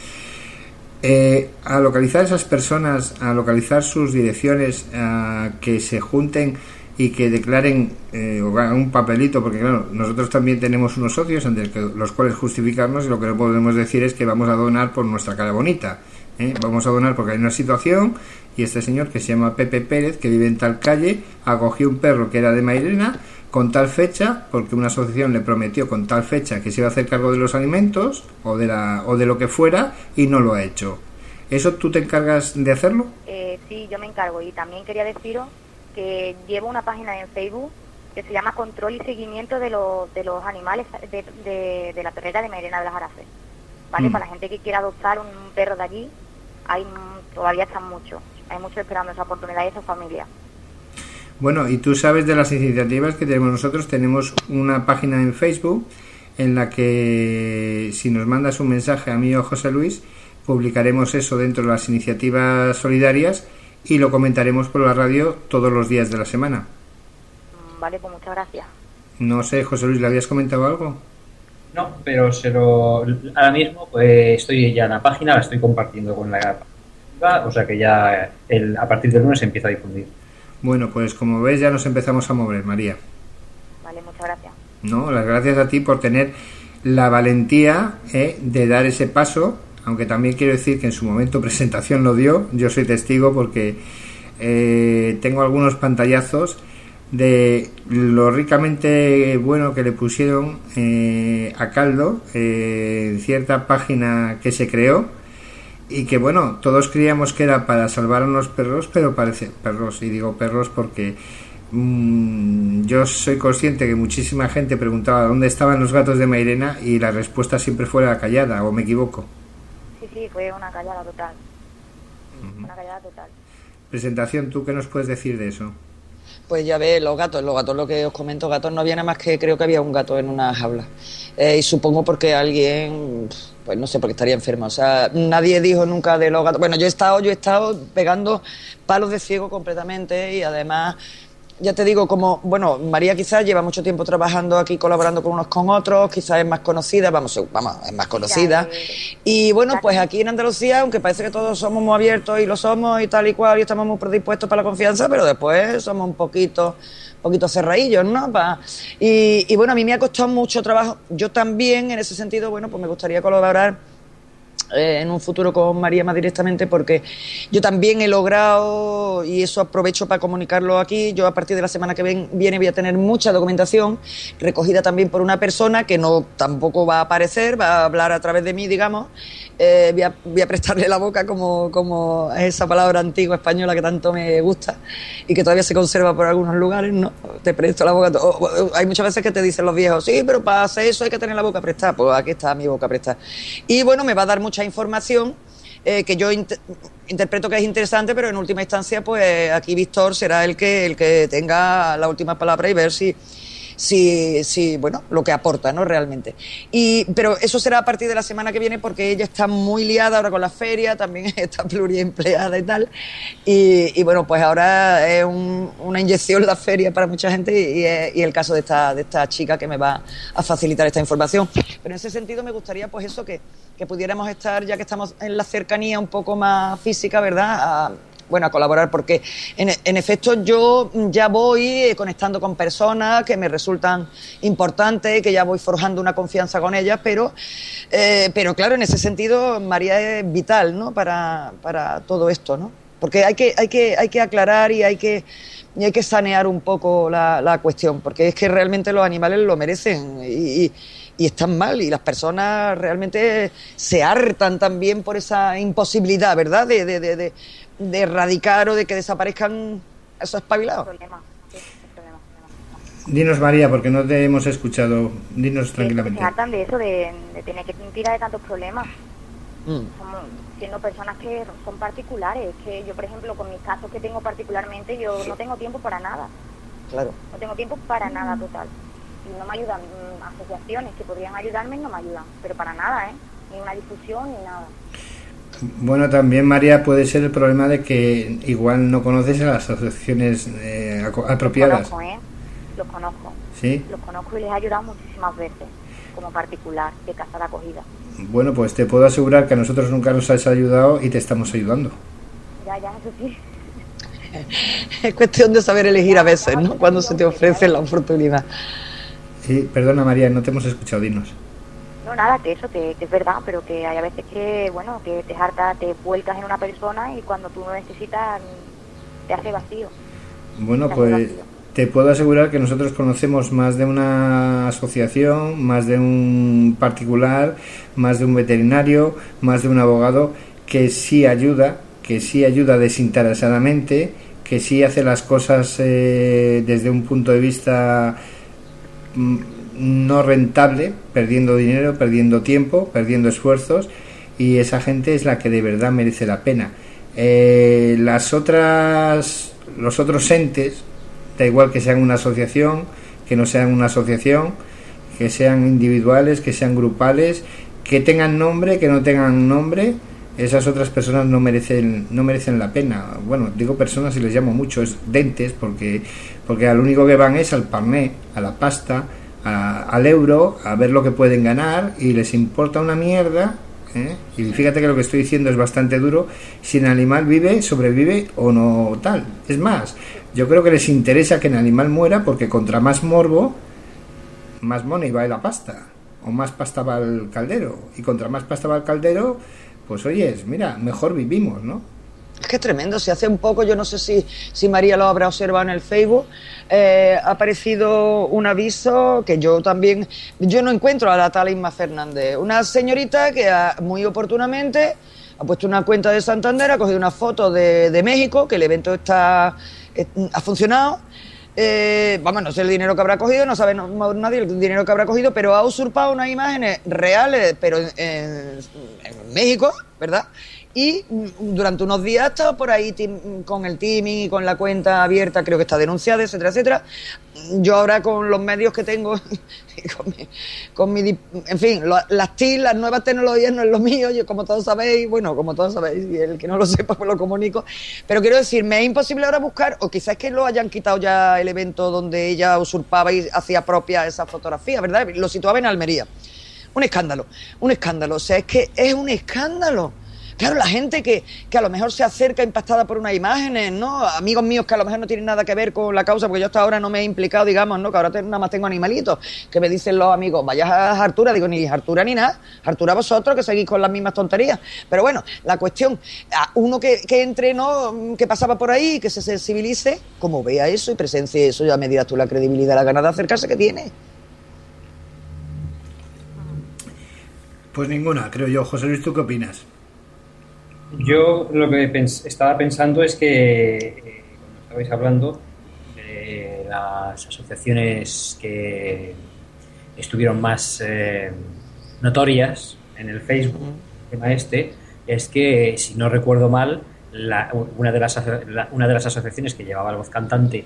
Eh, a localizar esas personas, a localizar sus direcciones, a que se junten y que declaren eh, o hagan un papelito, porque claro, nosotros también tenemos unos socios ante los cuales justificarnos, y lo que no podemos decir es que vamos a donar por nuestra cara bonita. ¿Eh? Vamos a donar porque hay una situación, y este señor que se llama Pepe Pérez, que vive en tal calle, acogió un perro que era de Mairena con tal fecha, porque una asociación le prometió con tal fecha que se iba a hacer cargo de los alimentos o de la o de lo que fuera, y no lo ha hecho. ¿Eso tú te encargas de hacerlo? Eh, sí, yo me encargo, y también quería deciros que llevo una página en Facebook que se llama Control y Seguimiento de los, de los animales de, de, de la perrera de Mairena de las Arafes, ¿vale? Mm. Para la gente que quiera adoptar un perro de allí, hay todavía están muchos, hay muchos esperando esa oportunidad y esa familia. Bueno, y tú sabes de las iniciativas que tenemos nosotros. Tenemos una página en Facebook en la que, si nos mandas un mensaje a mí o a José Luis, publicaremos eso dentro de las iniciativas solidarias y lo comentaremos por la radio todos los días de la semana. Vale, pues muchas gracias. No sé, José Luis, ¿le habías comentado algo? No, pero se lo, ahora mismo pues estoy ya en la página, la estoy compartiendo con la, o sea que ya el, a partir del lunes se empieza a difundir. Bueno, pues como ves ya nos empezamos a mover, María. Vale, muchas gracias. No, las gracias a ti por tener la valentía eh, de dar ese paso, aunque también quiero decir que en su momento presentación lo dio, yo soy testigo porque eh, tengo algunos pantallazos de lo ricamente bueno que le pusieron eh, a caldo eh, en cierta página que se creó, y que bueno, todos creíamos que era para salvar a unos perros, pero parece perros, y digo perros porque mmm, yo soy consciente que muchísima gente preguntaba dónde estaban los gatos de Mairena, y la respuesta siempre fue la callada, ¿o me equivoco? Sí, sí, fue una callada total. Uh-huh. Una callada total. Presentación, ¿tú qué nos puedes decir de eso? Pues ya ves, los gatos, los gatos, lo que os comento, gatos no había nada más que, creo que había un gato en una jaula. Eh, y supongo porque alguien, pues no sé, porque estaría enfermo. O sea, nadie dijo nunca de los gatos. Bueno, yo he estado, yo he estado pegando palos de ciego completamente, y además, ya te digo, como, bueno, María quizás lleva mucho tiempo trabajando aquí, colaborando con unos con otros, quizás es más conocida, vamos, vamos, es más conocida. Y bueno, pues aquí en Andalucía, aunque parece que todos somos muy abiertos y lo somos y tal y cual, y estamos muy predispuestos para la confianza, pero después somos un poquito, un poquito cerradillos, ¿no? Pa, y, y bueno, a mí me ha costado mucho trabajo. Yo también, en ese sentido, bueno, pues me gustaría colaborar eh, en un futuro con María más directamente, porque yo también he logrado, y eso aprovecho para comunicarlo aquí, yo a partir de la semana que ven, viene voy a tener mucha documentación recogida también por una persona que no tampoco va a aparecer, va a hablar a través de mí, digamos. Eh, voy, a, voy a prestarle la boca, como, como esa palabra antigua española que tanto me gusta y que todavía se conserva por algunos lugares, ¿no? Te presto la boca. Oh, oh, hay muchas veces que te dicen los viejos, sí, pero para hacer eso hay que tener la boca prestada. Pues aquí está mi boca prestada. Y bueno, me va a dar mucha información eh, que yo inter- interpreto que es interesante, pero en última instancia, pues aquí Víctor será el que, el que tenga la última palabra y ver si... Sí, sí, bueno, lo que aporta, ¿no? Realmente. Y, pero eso será a partir de la semana que viene, porque ella está muy liada ahora con la feria, también está pluriempleada y tal. Y, y bueno, pues ahora es un, una inyección la feria para mucha gente y, y, y el caso de esta, de esta chica que me va a facilitar esta información. Pero en ese sentido me gustaría, pues eso, que, que pudiéramos estar, ya que estamos en la cercanía un poco más física, ¿verdad?, a, bueno, a colaborar, porque en, en efecto yo ya voy conectando con personas que me resultan importantes, que ya voy forjando una confianza con ellas, pero eh, pero claro, en ese sentido María es vital, ¿no?, para, para todo esto, ¿no? Porque hay que, hay que, hay que aclarar y hay que, y hay que sanear un poco la, la cuestión, porque es que realmente los animales lo merecen y, y y están mal, y las personas realmente se hartan también por esa imposibilidad, ¿verdad?, de, de, de, de, de erradicar o de que desaparezcan esos espabilados. Problema, sí, problema, problema. Dinos, María, porque no te hemos escuchado, dinos tranquilamente. Se hartan de eso, de, de tener que tirar de tantos problemas. Mm. Somos, siendo personas que son particulares, que yo, por ejemplo, con mis casos que tengo particularmente, yo no tengo tiempo para nada. Claro. No tengo tiempo para nada total. Y no me ayudan mmm, asociaciones que podrían ayudarme, no me ayudan, pero para nada, ¿eh? Ni una difusión ni nada. Bueno, también, María, puede ser el problema de que igual no conoces a las asociaciones eh, apropiadas. Los conozco, ¿eh? Los conozco. ¿Sí? Los conozco y les he ayudado muchísimas veces, como particular, de casa de acogida. Bueno, pues te puedo asegurar que a nosotros nunca nos has ayudado y te estamos ayudando. Ya, ya, eso sí. Es cuestión de saber elegir a veces, ¿no?, cuando se te ofrece la oportunidad. Sí, perdona, María, no te hemos escuchado, dinos. No, nada, que eso, que, que es verdad, pero que hay a veces que, bueno, que te hartas, te vuelcas en una persona y cuando tú lo necesitas te hace vacío. Bueno, te pues hace vacío. Te puedo asegurar que nosotros conocemos más de una asociación, más de un particular, más de un veterinario, más de un abogado que sí ayuda, que sí ayuda desinteresadamente, que sí hace las cosas eh, desde un punto de vista no rentable, perdiendo dinero, perdiendo tiempo, perdiendo esfuerzos, y esa gente es la que de verdad merece la pena. Eh, las otras, los otros entes, da igual que sean una asociación, que no sean una asociación, que sean individuales, que sean grupales, que tengan nombre, que no tengan nombre, esas otras personas no merecen no merecen la pena. Bueno, digo personas y les llamo mucho, es dentes, porque porque al único que van es al parné, a la pasta, a, al euro, a ver lo que pueden ganar, y les importa una mierda, ¿eh? Y fíjate que lo que estoy diciendo es bastante duro, si el animal vive, sobrevive o no tal. Es más, yo creo que les interesa que el animal muera, porque contra más morbo, más money va a la pasta, o más pasta va al caldero, y contra más pasta va al caldero, pues oyes, mira, mejor vivimos, ¿no? Es que es tremendo. Si hace un poco, yo no sé si, si María lo habrá observado en el Facebook, eh, ha aparecido un aviso que yo también, yo no encuentro a la tal Inma Fernández, una señorita que ha, muy oportunamente ha puesto una cuenta de Santander, ha cogido una foto de, de México, que el evento está eh, ha funcionado. Eh, vamos, no sé el dinero que habrá cogido, no sabe no, nadie el dinero que habrá cogido, pero ha usurpado unas imágenes reales, pero en, en, en México, ¿verdad? Y durante unos días ha estado por ahí tim, con el teaming y con la cuenta abierta, creo que está denunciada, etcétera, etcétera. Yo ahora con los medios que tengo, con mi, con mi, en fin, lo, las T I C, las nuevas tecnologías no es lo mío, yo como todos sabéis, bueno, como todos sabéis, y el que no lo sepa pues lo comunico, pero quiero decir, me es imposible ahora buscar, o quizás que lo hayan quitado ya el evento donde ella usurpaba y hacía propia esa fotografía, ¿verdad? Lo situaba en Almería. Un escándalo, un escándalo, o sea, es que es un escándalo. claro, la gente que, que a lo mejor se acerca impactada por unas imágenes, ¿no? Amigos míos que a lo mejor no tienen nada que ver con la causa, porque yo hasta ahora no me he implicado, digamos, ¿no? Que ahora te, nada más tengo animalitos, que me dicen los amigos, vayas a Artura, digo, ni Artura ni nada, Artura vosotros que seguís con las mismas tonterías. Pero bueno, la cuestión, a uno que, que entre, ¿no? Que pasaba por ahí, que se sensibilice, como vea eso y presencie eso, ya me dirás tú la credibilidad, la ganas de acercarse que tiene. Pues ninguna, creo yo. José Luis, ¿tú qué opinas? Yo lo que pens- estaba pensando es que eh, cuando estabais hablando de las asociaciones que estuvieron más eh, notorias en el Facebook, el tema este, es que, si no recuerdo mal, la, una, de las, la, una de las asociaciones que llevaba la voz cantante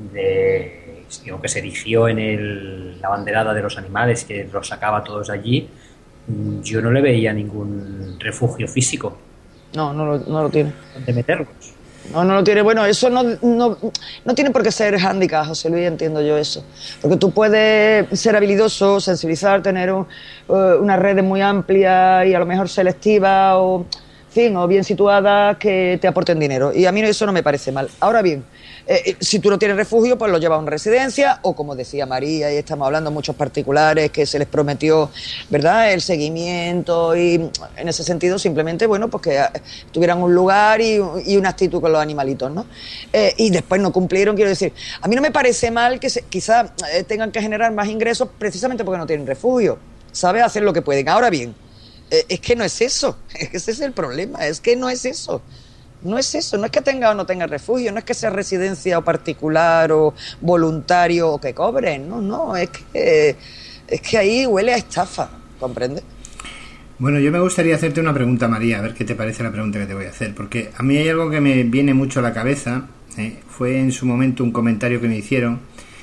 de, digo, que se erigió en el, la banderada de los animales, que los sacaba todos de allí, yo no le veía ningún refugio físico. No, no lo, no lo tiene. ¿Dónde meterlos? No, no lo tiene. Bueno, eso no, no, no tiene por qué ser hándicap, José Luis, entiendo yo eso. Porque tú puedes ser habilidoso, sensibilizar, tener un, uh, una red muy amplia y a lo mejor selectiva o, en fin, o bien situada que te aporten dinero. Y a mí eso no me parece mal. Ahora bien, eh, si tú no tienes refugio, pues lo llevas a una residencia o, como decía María, y estamos hablando muchos particulares que se les prometió, ¿verdad?, el seguimiento y en ese sentido simplemente, bueno, pues que tuvieran un lugar y, y una actitud con los animalitos, ¿no? Eh, y después no cumplieron, quiero decir, a mí no me parece mal que se, quizás eh, tengan que generar más ingresos precisamente porque no tienen refugio, ¿sabes? Hacer lo que pueden. Ahora bien, eh, es que no es eso, es que ese es el problema, es que no es eso. No es eso, no es que tenga o no tenga refugio, no es que sea residencia o particular o voluntario o que cobren, no, no, es que, es que ahí huele a estafa, ¿comprendes? Bueno, yo me gustaría hacerte una pregunta, María, a ver qué te parece la pregunta que te voy a hacer, porque a mí hay algo que me viene mucho a la cabeza, ¿eh? Fue en su momento un comentario que me hicieron,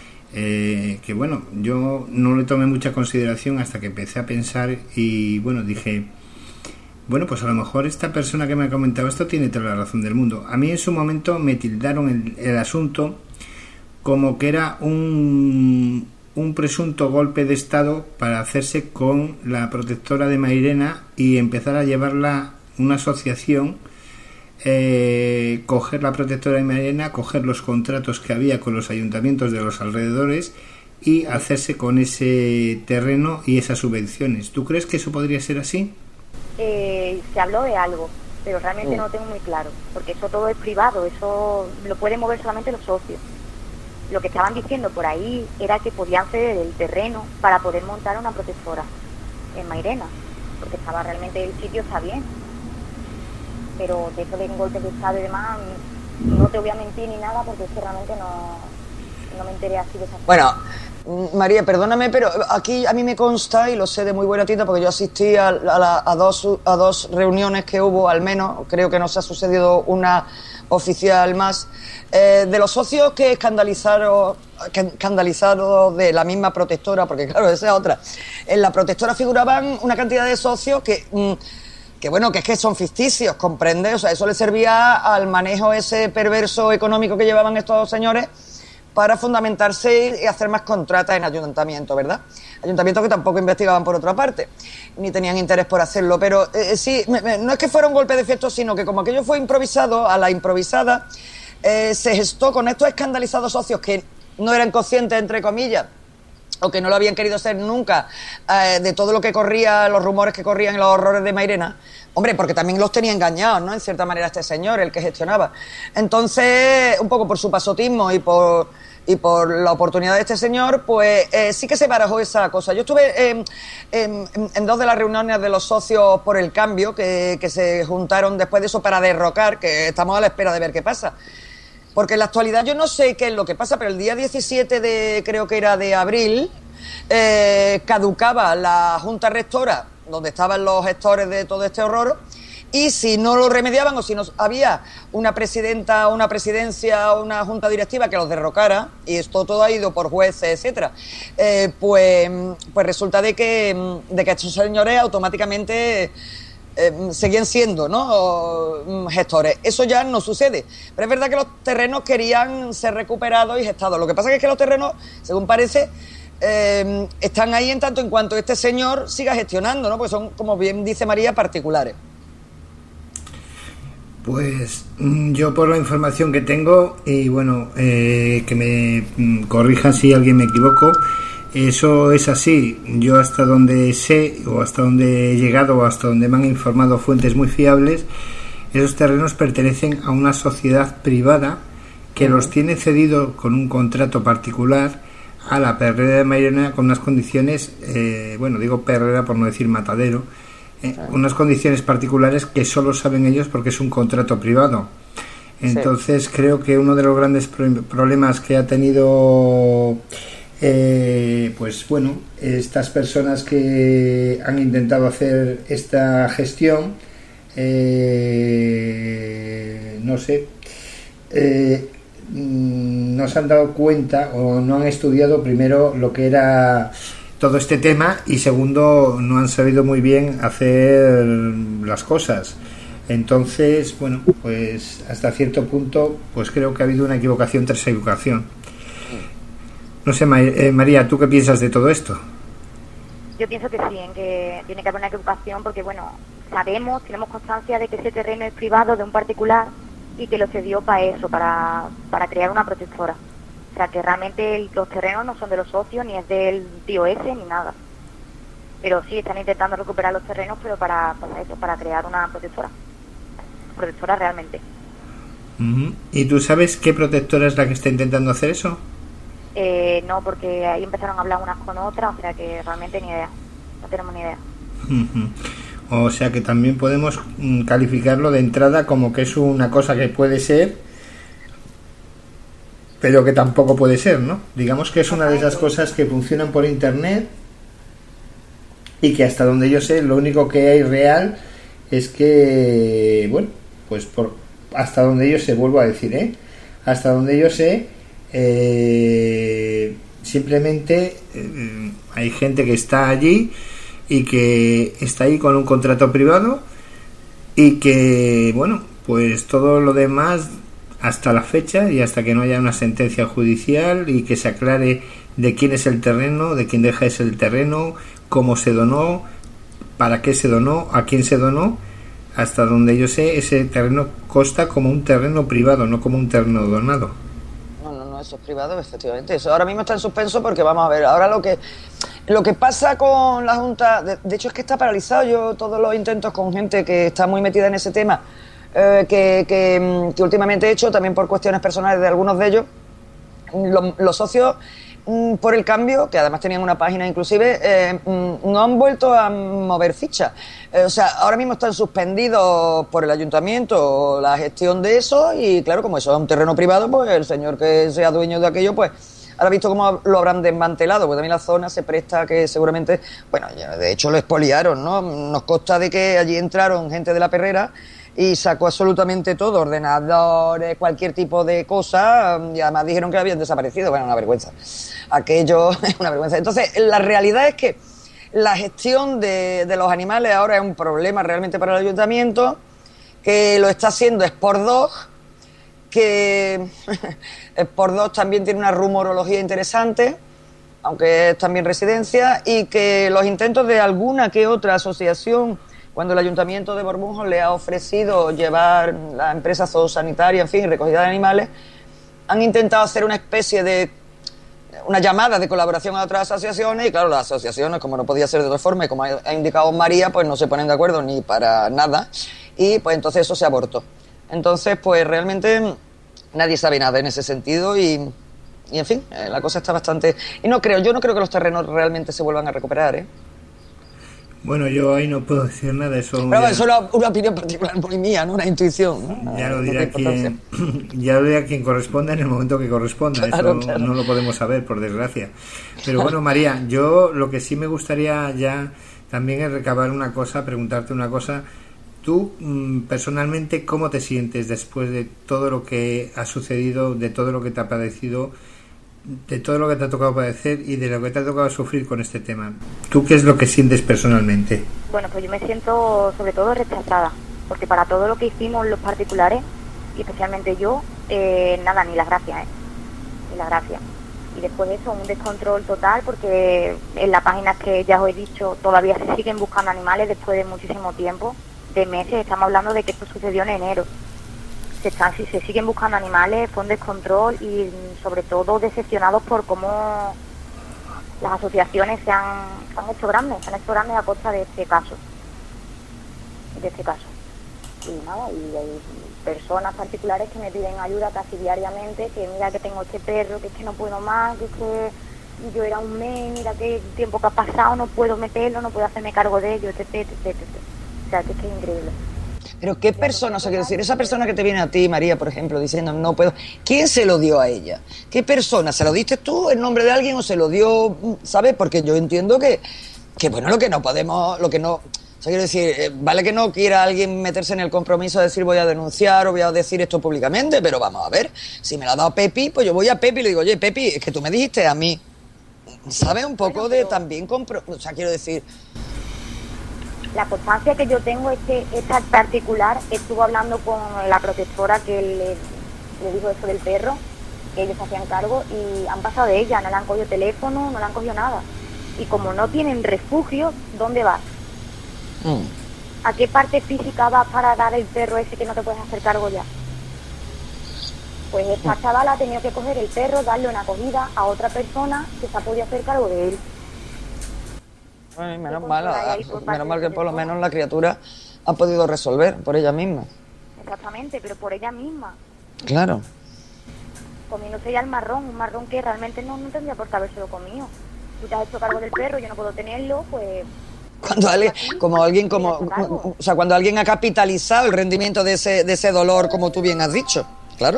eh, que bueno, yo no le tomé mucha consideración hasta que empecé a pensar y bueno, dije... Bueno, pues a lo mejor esta persona que me ha comentado esto tiene toda la razón del mundo. A mí en su momento me tildaron el, el asunto como que era un, un presunto golpe de Estado para hacerse con la protectora de Mairena y empezar a llevarla una asociación, eh, coger la protectora de Mairena, coger los contratos que había con los ayuntamientos de los alrededores y hacerse con ese terreno y esas subvenciones. ¿Tú crees que eso podría ser así? Eh, se habló de algo, pero realmente no lo tengo muy claro, porque eso todo es privado, eso lo pueden mover solamente los socios. Lo que estaban diciendo por ahí era que podían ceder el terreno para poder montar una protectora en Mairena, porque estaba realmente el sitio está bien, pero de eso de un golpe de Estado y demás no te voy a mentir ni nada, porque es que realmente no, no me enteré así de esa forma. Bueno, María, perdóname, pero aquí a mí me consta, y lo sé de muy buena tinta, porque yo asistí a, a, la, a, dos, a dos reuniones que hubo, al menos, creo que nos ha sucedido una oficial más, eh, de los socios que escandalizaron, que escandalizaron de la misma protectora, porque claro, esa es otra. En la protectora figuraban una cantidad de socios que... Mmm, que bueno, que es que son ficticios, ¿comprendes? O sea, eso le servía al manejo ese perverso económico que llevaban estos señores para fundamentarse y hacer más contratas en ayuntamientos, ¿verdad? Ayuntamientos que tampoco investigaban por otra parte, ni tenían interés por hacerlo, pero eh, sí, me, me, no es que fuera un golpe de efecto, sino que como aquello fue improvisado, a la improvisada, eh, se gestó con estos escandalizados socios que no eran conscientes, entre comillas, o que no lo habían querido ser nunca, eh, de todo lo que corría, los rumores que corrían y los horrores de Mairena. Hombre, porque también los tenía engañados, ¿no? En cierta manera este señor, el que gestionaba. Entonces, un poco por su pasotismo y por y por la oportunidad de este señor, pues eh, sí que se barajó esa cosa. Yo estuve eh, en, en dos de las reuniones de los socios por el cambio que, que se juntaron después de eso para derrocar, que estamos a la espera de ver qué pasa. Porque en la actualidad yo no sé qué es lo que pasa, pero el día diecisiete de, creo que era de abril, eh, caducaba la Junta Rectora, donde estaban los gestores de todo este horror, y si no lo remediaban o si no había una presidenta, una presidencia o una junta directiva que los derrocara, y esto todo ha ido por jueces, etcétera, eh, pues, pues resulta de que, de que estos señores automáticamente... Eh, seguían siendo, ¿no?, gestores. Eso ya no sucede, pero es verdad que los terrenos querían ser recuperados y gestados. Lo que pasa es que los terrenos, según parece, eh, están ahí en tanto en cuanto este señor siga gestionando, ¿no?, porque son, como bien dice María, particulares. Pues yo por la información que tengo, y bueno, eh, que me corrijan si alguien me equivoco, eso es así. Yo hasta donde sé, o hasta donde he llegado, o hasta donde me han informado fuentes muy fiables, esos terrenos pertenecen a una sociedad privada que uh-huh. los tiene cedido con un contrato particular a la Perrera de Mairena con unas condiciones, eh, bueno, digo perrera por no decir matadero, eh, uh-huh. unas condiciones particulares que solo saben ellos porque es un contrato privado. Entonces sí. creo que uno de los grandes pro- problemas que ha tenido... Eh, pues bueno, estas personas que han intentado hacer esta gestión, eh, no sé, eh, no se han dado cuenta o no han estudiado primero lo que era todo este tema, y segundo, no han sabido muy bien hacer las cosas. Entonces, bueno, pues hasta cierto punto, pues creo que ha habido una equivocación tras equivocación. No sé, María, ¿tú qué piensas de todo esto? Yo pienso que sí, en que tiene que haber una equivocación porque, bueno, sabemos, tenemos constancia de que ese terreno es privado de un particular y que lo cedió para eso, para, para crear una protectora. O sea, que realmente el, los terrenos no son de los socios, ni es del tío ese, ni nada. Pero sí, están intentando recuperar los terrenos, pero para, para eso, para crear una protectora. Protectora realmente. Uh-huh. ¿Y tú sabes qué protectora es la que está intentando hacer eso? Eh, no, porque ahí empezaron a hablar unas con otras, o sea que realmente ni idea, no tenemos ni idea. Uh-huh. O sea que también podemos mm, calificarlo de entrada como que es una cosa que puede ser, pero que tampoco puede ser, ¿no? Digamos que es una de esas cosas que funcionan por internet y que hasta donde yo sé, lo único que hay real es que, bueno, pues por hasta donde yo sé, vuelvo a decir, ¿eh? Hasta donde yo sé, Eh, simplemente eh, hay gente que está allí y que está ahí con un contrato privado y que, bueno, pues todo lo demás hasta la fecha y hasta que no haya una sentencia judicial y que se aclare de quién es el terreno, de quién deja ese el terreno, cómo se donó, para qué se donó, a quién se donó, hasta donde yo sé, ese terreno consta como un terreno privado, no como un terreno donado. Eso es privado, efectivamente. Eso ahora mismo está en suspenso porque vamos a ver, ahora lo que lo que pasa con la Junta, de, de hecho es que está paralizado. Yo todos los intentos con gente que está muy metida en ese tema, eh, que, que, que últimamente he hecho, también por cuestiones personales de algunos de ellos, los, los socios, por el cambio, que además tenían una página inclusive, eh, no han vuelto a mover fichas. Eh, o sea, ahora mismo están suspendidos por el ayuntamiento la gestión de eso y claro, como eso es un terreno privado, pues el señor que sea dueño de aquello, pues ahora visto cómo lo habrán desmantelado, porque también la zona se presta a que seguramente, bueno, de hecho lo expoliaron, ¿no? Nos consta de que allí entraron gente de la Perrera y sacó absolutamente todo, ordenadores, cualquier tipo de cosa, y además dijeron que habían desaparecido. Bueno, una vergüenza. Aquello es una vergüenza. Entonces, la realidad es que la gestión de, de los animales ahora es un problema realmente para el ayuntamiento, que lo está haciendo Sport Dog, que Sport Dog también tiene una rumorología interesante, aunque es también residencia, y que los intentos de alguna que otra asociación, cuando el Ayuntamiento de Bormujos le ha ofrecido llevar la empresa zoosanitaria, en fin, recogida de animales, han intentado hacer una especie de una llamada de colaboración a otras asociaciones y claro, las asociaciones, como no podía ser de otra forma y como ha indicado María, pues no se ponen de acuerdo ni para nada y pues entonces eso se abortó. Entonces, pues realmente nadie sabe nada en ese sentido y, y en fin, la cosa está bastante... Y no creo, yo no creo que los terrenos realmente se vuelvan a recuperar, ¿eh? Bueno, yo ahí no puedo decir nada, eso... Pero ya, eso es una, una opinión particular muy mía, ¿no? Una intuición, ¿no? Ya lo dirá quien, ya lo dirá quien corresponda en el momento que corresponda, claro, eso claro. No lo podemos saber, por desgracia. Pero bueno, María, yo lo que sí me gustaría ya también es recabar una cosa, preguntarte una cosa. Tú, personalmente, ¿cómo te sientes después de todo lo que ha sucedido, de todo lo que te ha padecido, de todo lo que te ha tocado padecer y de lo que te ha tocado sufrir con este tema? ¿Tú qué es lo que sientes personalmente? Bueno, pues yo me siento sobre todo rechazada, porque para todo lo que hicimos los particulares, y especialmente yo, eh, nada, ni las gracias, ¿eh? Ni las gracias. Y después de eso, un descontrol total, porque en las páginas que ya os he dicho, todavía se siguen buscando animales después de muchísimo tiempo, de meses, estamos hablando de que esto sucedió en enero. se, están, se siguen buscando animales con descontrol y sobre todo decepcionados por cómo las asociaciones se han, se han hecho grandes, se han hecho grandes a costa de este caso. De este caso. Y nada, y hay personas particulares que me piden ayuda casi diariamente, que mira que tengo este perro, que es que no puedo más, que es que yo era un mes, mira qué tiempo que ha pasado, no puedo meterlo, no puedo hacerme cargo de ello, etc, etc, etc. O sea, que es que es increíble. Pero ¿qué persona, o sea, quiero decir, esa persona que te viene a ti, María, por ejemplo, diciendo no puedo, ¿quién se lo dio a ella? ¿Qué persona? ¿Se lo diste tú en nombre de alguien o se lo dio, sabes? Porque yo entiendo que, que bueno, lo que no podemos, lo que no... O sea, quiero decir, eh, vale que no quiera alguien meterse en el compromiso de decir voy a denunciar o voy a decir esto públicamente, pero vamos a ver, si me lo ha dado Pepi, pues yo voy a Pepi y le digo, oye, Pepi, es que tú me dijiste a mí, ¿sabes? Un poco de también, compro o sea, quiero decir... La constancia que yo tengo es que esta particular estuvo hablando con la protectora que le, le dijo eso del perro, que ellos se hacían cargo y han pasado de ella, no le han cogido teléfono, no le han cogido nada. Y como no tienen refugio, ¿dónde vas? ¿A qué parte física vas para dar el perro ese que no te puedes hacer cargo ya? Pues esta chavala ha tenido que coger el perro, darle una acogida a otra persona que se ha podido hacer cargo de él. Ay, menos mal, a, menos mal que por lo menos la criatura ha podido resolver por ella misma. Exactamente, pero por ella misma. Claro. Comiéndose ya el marrón, un marrón que realmente no, no tendría por qué habérselo comido. Tú te has hecho cargo del perro, yo no puedo tenerlo, pues... Cuando alguien, como alguien, como, o sea, cuando alguien ha capitalizado el rendimiento de ese, de ese dolor, como tú bien has dicho, claro.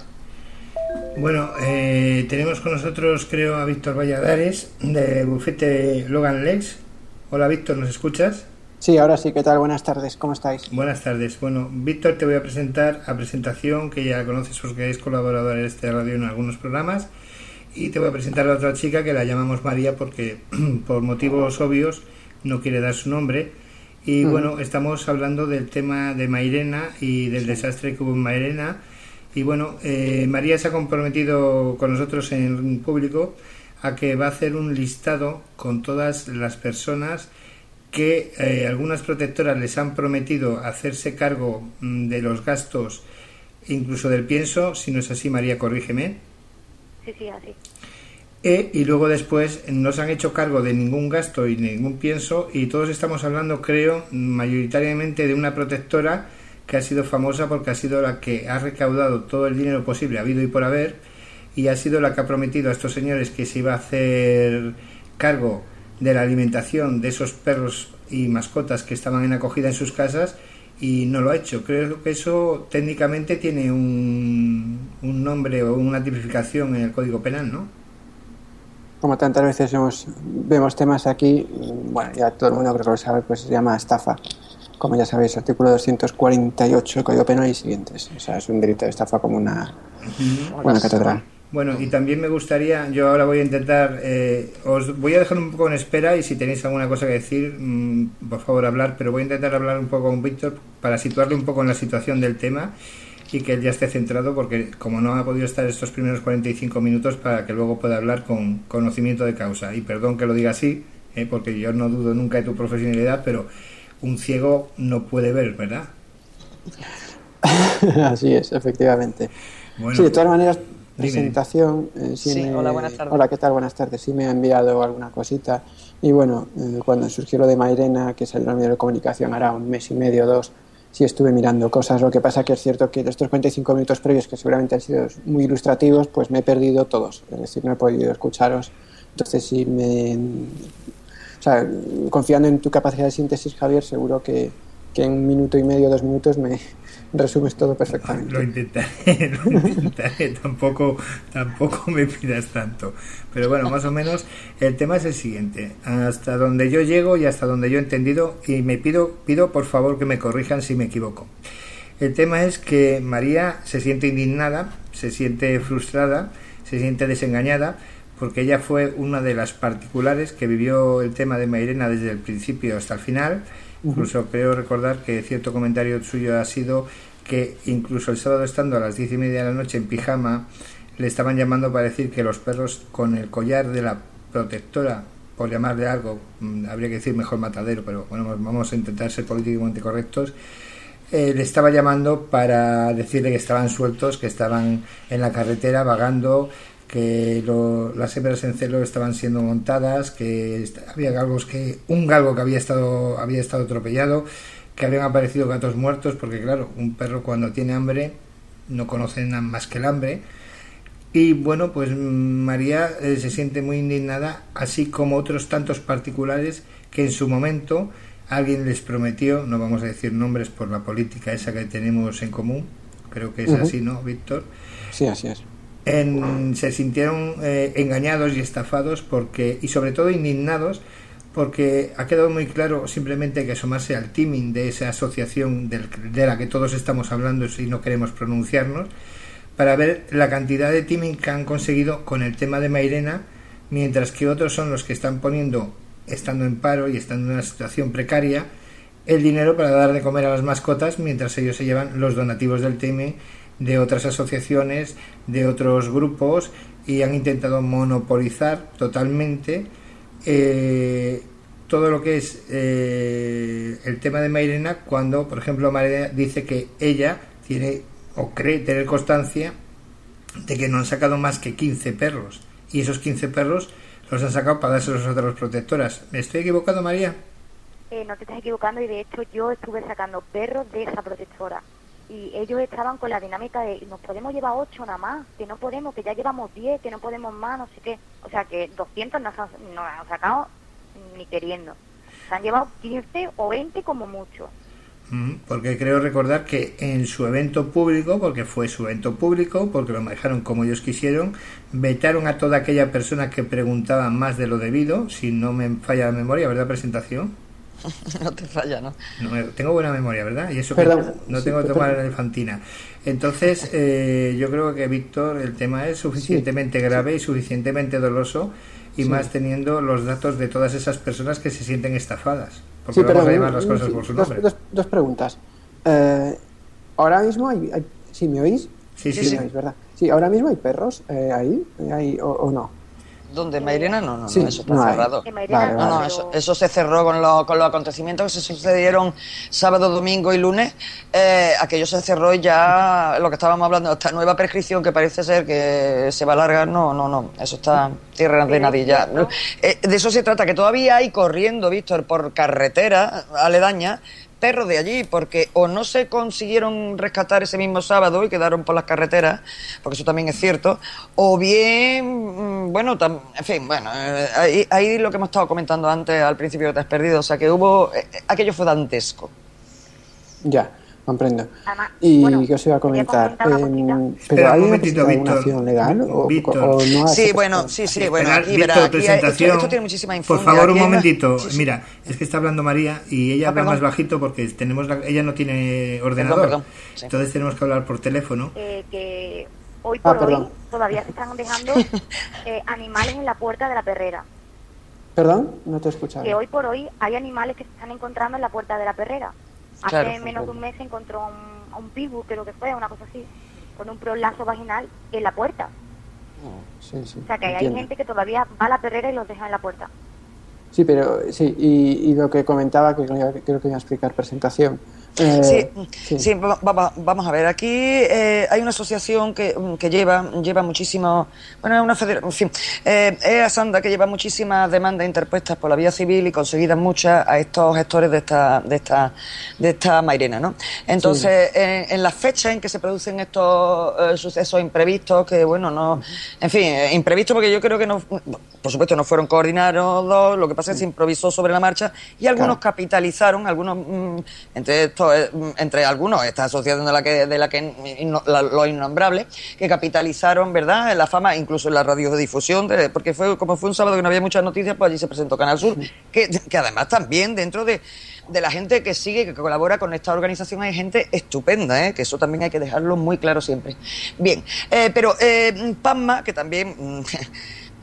Bueno, eh, tenemos con nosotros, creo, a Víctor Valladares, de Bufete Logan Legs. Hola, Víctor, ¿nos escuchas? Sí, ahora sí, ¿qué tal? Buenas tardes, ¿cómo estáis? Buenas tardes. Bueno, Víctor, te voy a presentar a presentación, que ya conoces porque es colaborador en este radio en algunos programas, y te voy a presentar a otra chica que la llamamos María porque, por motivos obvios, no quiere dar su nombre. Y uh-huh. Bueno, estamos hablando del tema de Mairena y del desastre que hubo en Mairena. Y bueno, eh, María se ha comprometido con nosotros en público a que va a hacer un listado con todas las personas que eh, algunas protectoras les han prometido hacerse cargo mm, de los gastos, incluso del pienso. Si no es así, María, corrígeme. Sí, sí, así. E, y luego después no se han hecho cargo de ningún gasto y ningún pienso, y todos estamos hablando, creo, mayoritariamente de una protectora que ha sido famosa porque ha sido la que ha recaudado todo el dinero posible habido y por haber, y ha sido la que ha prometido a estos señores que se iba a hacer cargo de la alimentación de esos perros y mascotas que estaban en acogida en sus casas, y no lo ha hecho. Creo que eso técnicamente tiene un, un nombre o una tipificación en el Código Penal, ¿no? Como tantas veces vemos, vemos temas aquí, bueno, ya todo el mundo creo que lo sabe, pues se llama estafa. Como ya sabéis, artículo doscientos cuarenta y ocho del Código Penal y siguientes. O sea, es un delito de estafa como una, uh-huh. una catedral. Bueno, y también me gustaría, yo ahora voy a intentar, eh, os voy a dejar un poco en espera, y si tenéis alguna cosa que decir, mmm, por favor hablar, pero voy a intentar hablar un poco con Víctor para situarle un poco en la situación del tema y que él ya esté centrado, porque como no ha podido estar estos primeros cuarenta y cinco minutos, para que luego pueda hablar con conocimiento de causa. Y perdón que lo diga así, eh, porque yo no dudo nunca de tu profesionalidad, pero un ciego no puede ver, ¿verdad? Así es, efectivamente. Bueno, sí, de todas maneras, presentación. Eh, sí, sí me... hola, buenas tardes. Hola, ¿qué tal? Buenas tardes. Sí me ha enviado alguna cosita. Y bueno, eh, cuando surgió lo de Mairena, que salió en el medio de comunicación hará un mes y medio, dos, sí estuve mirando cosas. Lo que pasa que es cierto que de estos cuarenta y cinco minutos previos, que seguramente han sido muy ilustrativos, pues me he perdido todos. Es decir, no he podido escucharos. Entonces, sí me... O sea, confiando en tu capacidad de síntesis, Javier, seguro que, que en un minuto y medio, dos minutos me resumes todo perfectamente. Lo intentaré, lo intentaré. tampoco, tampoco me pidas tanto. Pero bueno, más o menos el tema es el siguiente. Hasta donde yo llego y hasta donde yo he entendido, y me pido, pido por favor que me corrijan si me equivoco. El tema es que María se siente indignada, se siente frustrada, se siente desengañada, porque ella fue una de las particulares que vivió el tema de Mairena desde el principio hasta el final. Uh-huh. Incluso creo recordar que cierto comentario suyo ha sido que incluso el sábado, estando a las diez y media de la noche en pijama, le estaban llamando para decir que los perros con el collar de la protectora, por llamarle algo, habría que decir mejor matadero, pero bueno, vamos a intentar ser políticamente correctos, eh, le estaba llamando para decirle que estaban sueltos, que estaban en la carretera vagando, que lo, las hembras en celo estaban siendo montadas, que había galgos que un galgo que había estado había estado atropellado, que habían aparecido gatos muertos, porque claro, un perro cuando tiene hambre no conoce nada más que el hambre. Y bueno, pues María eh, se siente muy indignada, así como otros tantos particulares que en su momento alguien les prometió, no vamos a decir nombres por la política esa que tenemos en común, creo que es uh-huh. así, ¿no, Víctor? Sí, así es. En, se sintieron eh, engañados y estafados porque, y sobre todo indignados, porque ha quedado muy claro simplemente que asomarse al timing de esa asociación del, de la que todos estamos hablando si no queremos pronunciarnos, para ver la cantidad de timing que han conseguido con el tema de Mairena, mientras que otros son los que están poniendo, estando en paro y estando en una situación precaria, el dinero para dar de comer a las mascotas, mientras ellos se llevan los donativos del timing de otras asociaciones, de otros grupos, y han intentado monopolizar totalmente eh, todo lo que es eh, el tema de Mairena, cuando, por ejemplo, Mairena dice que ella tiene o cree tener constancia de que no han sacado más que quince perros, y esos quince perros los han sacado para dárselos a otras protectoras. ¿Me estoy equivocando, María? Eh, no te estás equivocando, y de hecho yo estuve sacando perros de esa protectora y ellos estaban con la dinámica de nos podemos llevar ocho nada más, que no podemos, que ya llevamos diez, que no podemos más, no sé qué. O sea que doscientos no, no han sacado ni queriendo. Se han llevado quince o veinte como mucho. Porque creo recordar que en su evento público, porque fue su evento público, porque lo manejaron como ellos quisieron, vetaron a toda aquella persona que preguntaba más de lo debido, si no me falla la memoria, ¿verdad, presentación? No te falla, ¿no? No, tengo buena memoria, ¿verdad? Y eso Perdón, que no sí, tengo que tomar perdón. elefantina. Entonces, eh, yo creo que, Víctor, el tema es suficientemente sí, grave sí. y suficientemente doloroso, y sí. más teniendo los datos de todas esas personas que se sienten estafadas. Porque Sí, vamos pero a llamar las cosas sí, por su dos, nombre. dos, dos preguntas. Eh, ahora mismo hay, hay... ¿Sí me oís? Sí, sí, sí. sí. Me oís, ¿verdad? Sí, ahora mismo hay perros eh, ahí, ahí o, o no. ¿Dónde? ¿Mairena? No, no, Sí, no, eso está no hay. cerrado. En Mairena Vale, no, vale. No, no, pero- eso, eso se cerró con, lo- con los acontecimientos que se sucedieron sábado, domingo y lunes. Eh, aquello se cerró y ya lo que estábamos hablando, esta nueva prescripción que parece ser que se va a alargar, no, no, no, eso está tierra de Pero nadie es ya. cierto. Eh, de eso se trata, que todavía hay corriendo, Víctor, por carretera aledaña, perros de allí, porque o no se consiguieron rescatar ese mismo sábado y quedaron por las carreteras, porque eso también es cierto, o bien, mm, bueno, tam- en fin, bueno, eh, ahí, ahí lo que hemos estado comentando antes al principio que te has perdido, o sea que hubo, eh, aquello fue dantesco. Ya, comprendo. Además, ¿Y bueno, qué os iba a quería comentar? comentar una Em, cosita. ¿Pero Espera, un hay momentito, alguna Víctor. acción legal o, Víctor. o no Sí, hace- bueno, sí, sí, bueno, Esperad, aquí Víctor, verá, aquí hay- esto, presentación. esto tiene muchísima Por infuria. favor, un aquí hay una- momentito. Sí, sí. Mira, es que está hablando María y ella Ah, habla perdón. más bajito porque tenemos la- ella no tiene ordenador. perdón, sí. Entonces tenemos que hablar por teléfono. Eh, que hoy Ah, por hoy perdón. todavía se están dejando eh, animales en la puerta de la perrera. ¿Perdón? No te he escuchado. Que hoy por hoy hay animales que se están encontrando en la puerta de la perrera. Hace Claro. menos de un mes se encontró a un, a un pitbull, creo que fue, una cosa así, con un prolazo vaginal en la puerta. Sí, sí, O sea que hay entiendo. gente que todavía va a la perrera y los deja en la puerta. Sí, pero sí, y, y lo que comentaba, que creo que iba a explicar presentación. Eh, Sí, sí. sí, va- va- vamos a ver, aquí eh, hay una asociación que, que lleva lleva muchísimo, bueno, es una federación, en fin, eh, es Asanda, que lleva muchísimas demandas interpuestas por la vía civil y conseguidas muchas a estos gestores de esta de esta de esta Mairena, ¿no? Entonces, en, en las fechas en que se producen estos eh, sucesos imprevistos, que bueno, no, en fin, eh, imprevistos porque yo creo que no, por supuesto no fueron coordinados, lo que pasa es que se improvisó sobre la marcha y algunos Claro. capitalizaron, algunos, mm, entre estos, eh, mm, entre algunos, esta asociación de la que, de la que inno- la- los innombrables, que capitalizaron, ¿verdad?, en la fama, incluso en la radiodifusión, de- porque fue como fue un sábado que no había muchas noticias, pues allí se presentó Canal Sur, que, que además también dentro de, de la gente que sigue, que colabora con esta organización, hay gente estupenda, ¿eh? Que eso también hay que dejarlo muy claro siempre. Bien, eh, pero eh, Pasma, que también...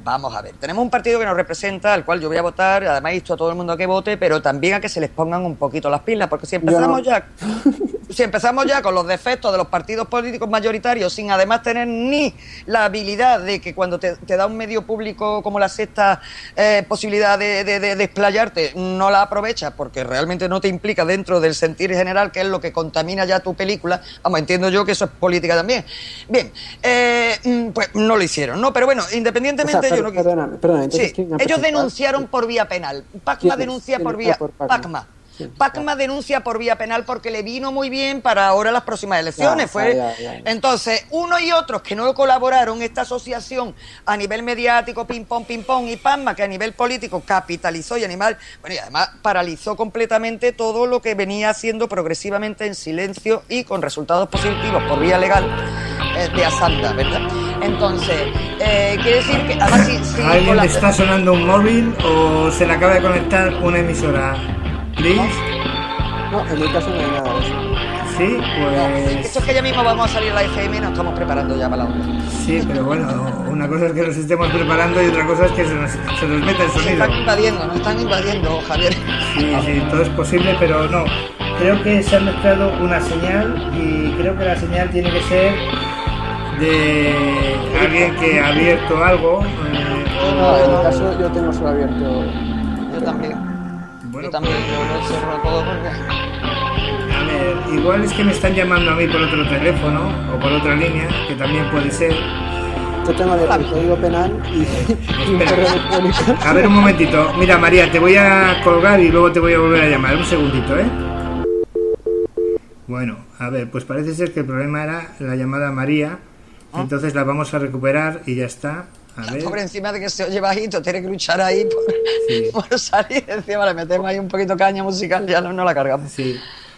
Vamos a ver, tenemos un partido que nos representa, al cual yo voy a votar, además insto a todo el mundo a que vote, pero también a que se les pongan un poquito las pilas, porque si empezamos no. ya si empezamos ya con los defectos de los partidos políticos mayoritarios, sin además tener ni la habilidad de que cuando te, te da un medio público como la Sexta eh, posibilidad de, de, de, de explayarte, no la aprovechas porque realmente no te implica dentro del sentir general, que es lo que contamina ya tu película, vamos, entiendo yo que eso es política también. Bien, eh, pues no lo hicieron, ¿no? Pero bueno, independientemente... O sea, Yo no... Perdona, perdona, entonces, sí, ellos denunciaron por vía penal. Pacma denuncia por vía... Por Pacma. Pacma. Sí, Pacma claro. denuncia por vía penal porque le vino muy bien para ahora las próximas elecciones. Ya, fue ya, ya, ya. Entonces, unos y otros que no colaboraron, esta asociación a nivel mediático, ping pong, ping pong, y Pacma, que a nivel político capitalizó y animal, bueno, y además paralizó completamente todo lo que venía haciendo progresivamente en silencio y con resultados positivos por vía legal eh, de Asanda, ¿verdad? Entonces, eh, quiere decir que además si, si ¿alguien la... le está sonando un móvil o se le acaba de conectar una emisora? ¿Please? No, en mi caso no hay nada de eso. Sí, pues... Esto es que ya mismo vamos a salir a la F M y nos estamos preparando ya para la otra. Sí, pero bueno, una cosa es que nos estemos preparando y otra cosa es que se nos, se nos meta el sonido. Se están invadiendo, nos están invadiendo, Javier. Sí, sí, todo es posible, pero no. Creo que se ha mezclado una señal y creo que la señal tiene que ser de alguien que ha abierto algo. Eh, no, en mi caso yo tengo solo abierto. Yo también. Bueno, yo también, pues, yo lo cierro todo porque... A ver, igual es que me están llamando a mí por otro teléfono o por otra línea, que también puede ser. Yo tengo el código penal y, y un correo electrónico. A ver, un momentito. Mira, María, te voy a colgar y luego te voy a volver a llamar. Un segundito, ¿eh? Bueno, a ver, pues parece ser que el problema era la llamada a María. ¿Ah? Entonces la vamos a recuperar y ya está. A ver. Por encima de que se oye bajito, tiene que luchar ahí por, sí. por salir. Encima le metemos ahí un poquito caña musical, ya no, no la cargamos. Sí.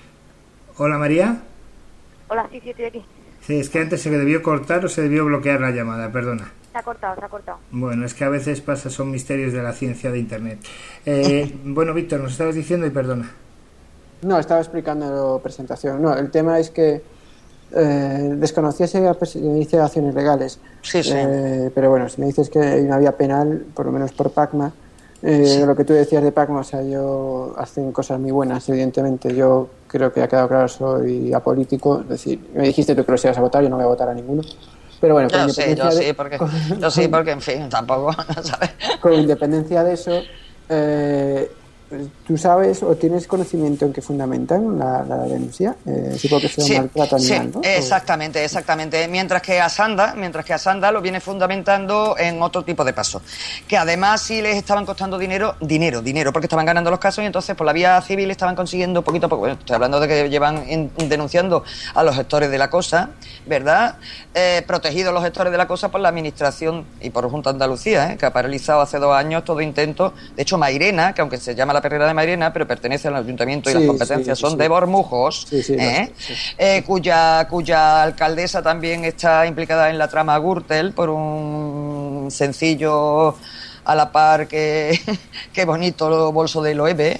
Hola, María. Hola, sí, sí, estoy aquí. Sí, es que antes se debió cortar o se debió bloquear la llamada, perdona. Se ha cortado, se ha cortado. Bueno, es que a veces pasa, son misterios de la ciencia de Internet. Eh, bueno, Víctor, nos estabas diciendo y perdona. No, estaba explicando la presentación. No, el tema es que Eh, desconocía si inicia acciones legales. Sí, sí. Eh, pero bueno, si me dices que hay una vía penal, por lo menos por Pacma, eh, sí. Lo que tú decías de Pacma, o sea, yo hacen cosas muy buenas, evidentemente. Yo creo que ha quedado claro, soy apolítico. Es decir, me dijiste tú que los ibas a votar, yo no voy a votar a ninguno. Pero bueno, con yo independencia sí, yo de, sí, porque, con, yo sí, porque en fin, tampoco, ¿sabes? Con independencia de eso, eh, ¿tú sabes o tienes conocimiento en qué fundamentan la, la denuncia? Eh, supongo que sea un sí, maltrato animal, sí, ¿no? exactamente, exactamente. Mientras que Asanda, mientras que Asanda lo viene fundamentando en otro tipo de pasos. Que además sí les estaban costando dinero, dinero, dinero, porque estaban ganando los casos y entonces por la vía civil estaban consiguiendo poquito a poco. Bueno, estoy hablando de que llevan in, denunciando a los gestores de la cosa, ¿verdad? Eh, protegidos los gestores de la cosa por la administración y por Junta de Andalucía, ¿eh? Que ha paralizado hace dos años todo intento. De hecho, Mairena, que aunque se llama la Perrera de Mairena, pero pertenece al ayuntamiento y sí, las competencias sí, son sí. de Bormujos, sí, sí, ¿eh? Sí. Eh, cuya, cuya alcaldesa también está implicada en la trama Gürtel por un sencillo a la par que, que bonito bolso de Loewe.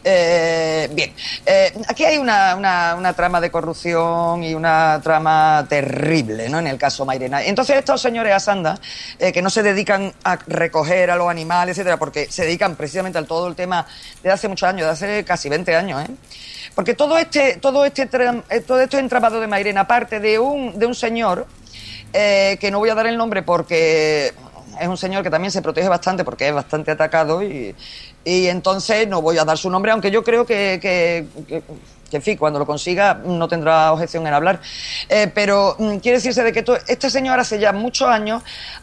Eh, bien, eh, aquí hay una, una, una trama de corrupción y una trama terrible, ¿no? En el caso Mairena. Entonces estos señores Asanda, eh, que no se dedican a recoger a los animales, etcétera, porque se dedican precisamente al todo el tema de hace muchos años, de hace casi veinte años, ¿eh? Porque todo este, todo este, todo esto entramado de Mairena parte de un, de un señor, eh, que no voy a dar el nombre porque es un señor que también se protege bastante porque es bastante atacado y, y entonces no voy a dar su nombre, aunque yo creo que, que, que, que en fin, cuando lo consiga no tendrá objeción en hablar. Eh, pero mm, quiere decirse de que to, este señor hace ya muchos años,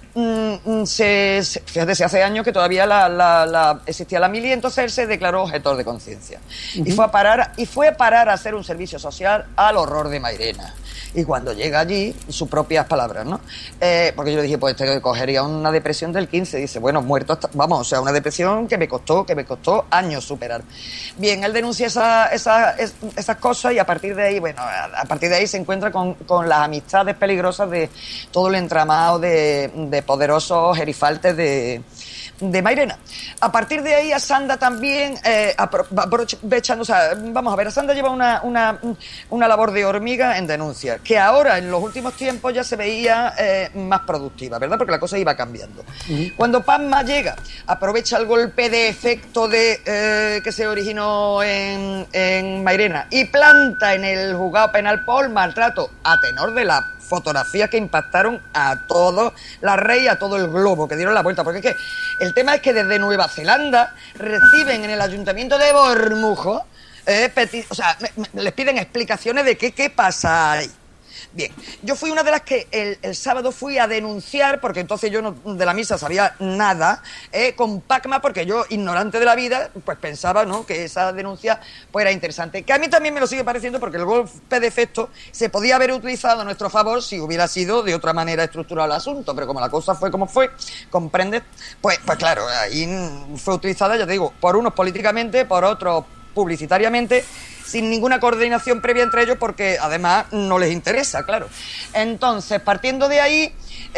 mm, se, se, fíjate, se hace años que todavía la, la, la, existía la mili, entonces él se declaró objetor de conciencia. Uh-huh. Y fue a parar, y fue a parar a hacer un servicio social al horror de Mairena. Y cuando llega allí, sus propias palabras, ¿no? Eh, porque yo le dije, pues te cogería una depresión del quince. Dice, bueno, muerto hasta... Vamos, o sea, una depresión que me costó, que me costó años superar. Bien, él denuncia esa, esa, esas cosas y a partir de ahí, bueno, a, a partir de ahí se encuentra con, con las amistades peligrosas de todo el entramado de, de poderosos gerifaltes de, de Mairena. A partir de ahí, Asanda también, eh, aprovechando, o sea, vamos a ver, Asanda lleva una, una, una labor de hormiga en denuncia, que ahora, en los últimos tiempos, ya se veía eh, más productiva, ¿verdad? Porque la cosa iba cambiando. Uh-huh. Cuando Pasma llega, aprovecha el golpe de efecto de eh, que se originó en, en Mairena y planta en el juzgado penal por maltrato a tenor de la fotografías que impactaron a toda la red y a todo el globo, que dieron la vuelta, porque es que el tema es que desde Nueva Zelanda reciben en el ayuntamiento de Bormujo, eh, peti- o sea, me, me, les piden explicaciones de qué, qué pasa ahí. Bien, yo fui una de las que el, el sábado fui a denunciar, porque entonces yo no, de la misa sabía nada, eh, con Pacma, porque yo, ignorante de la vida, pues pensaba, ¿no?, que esa denuncia pues era interesante. Que a mí también me lo sigue pareciendo, porque el golpe de efecto se podía haber utilizado a nuestro favor si hubiera sido de otra manera estructurado el asunto, pero como la cosa fue como fue, ¿comprendes? Pues, pues claro, ahí fue utilizada, ya te digo, por unos políticamente, por otros publicitariamente, sin ninguna coordinación previa entre ellos, porque además no les interesa, claro. Entonces, partiendo de ahí,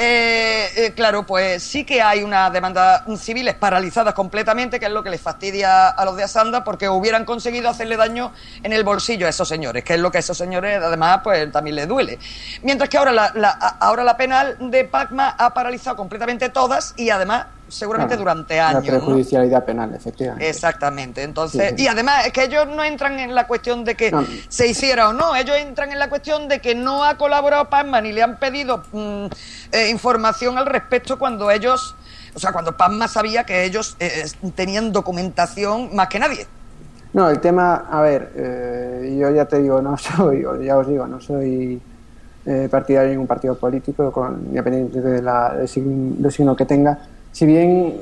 eh, eh, claro, pues sí que hay unas demandas civiles paralizadas completamente, que es lo que les fastidia a los de Asanda, porque hubieran conseguido hacerle daño en el bolsillo a esos señores, que es lo que a esos señores además pues también les duele. Mientras que ahora la, la, ahora la penal de Pacma ha paralizado completamente todas y además seguramente claro, durante años. La prejudicialidad, ¿no?, penal, efectivamente. Exactamente. Entonces, sí, sí. Y además es que ellos no entran en la cuestión de que no. se hiciera o no, ellos entran en la cuestión de que no ha colaborado Pasma ni le han pedido mmm, eh, información al respecto cuando ellos, o sea, cuando Pasma sabía que ellos eh, tenían documentación más que nadie. No, el tema, a ver, eh, yo ya te digo, no soy, ya os digo, no soy eh, partidario de ningún partido político, con, independiente de la, del signo, del signo que tenga. Si bien,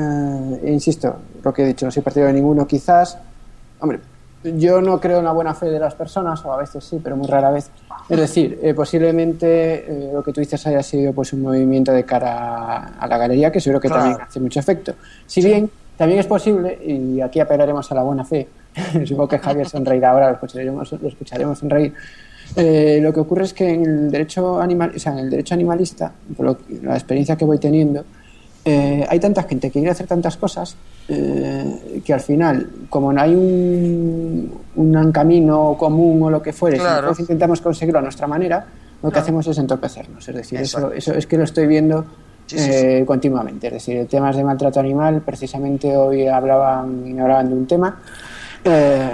eh, insisto, lo que he dicho, no soy partidario de ninguno, quizás, hombre, yo no creo en la buena fe de las personas, o a veces sí, pero muy rara vez. Es decir, eh, posiblemente eh, lo que tú dices haya sido pues un movimiento de cara a la galería, que seguro que claro. también hace mucho efecto. Si bien, también es posible, y aquí apelaremos a la buena fe, supongo que Javier sonreirá ahora, lo escucharemos, lo escucharemos sonreír. Eh, lo que ocurre es que en el derecho animal, o sea, en el derecho animalista, por lo, la experiencia que voy teniendo, Eh, hay tanta gente que quiere hacer tantas cosas eh, que al final, como no hay un, un camino común o lo que fuere, claro. si nosotros intentamos conseguirlo a nuestra manera, lo que claro. hacemos es entorpecernos. Es decir, eso, eso es que lo estoy viendo sí, sí, eh, sí. continuamente. Es decir, temas de maltrato animal, precisamente hoy hablaban, hablaban de un tema eh,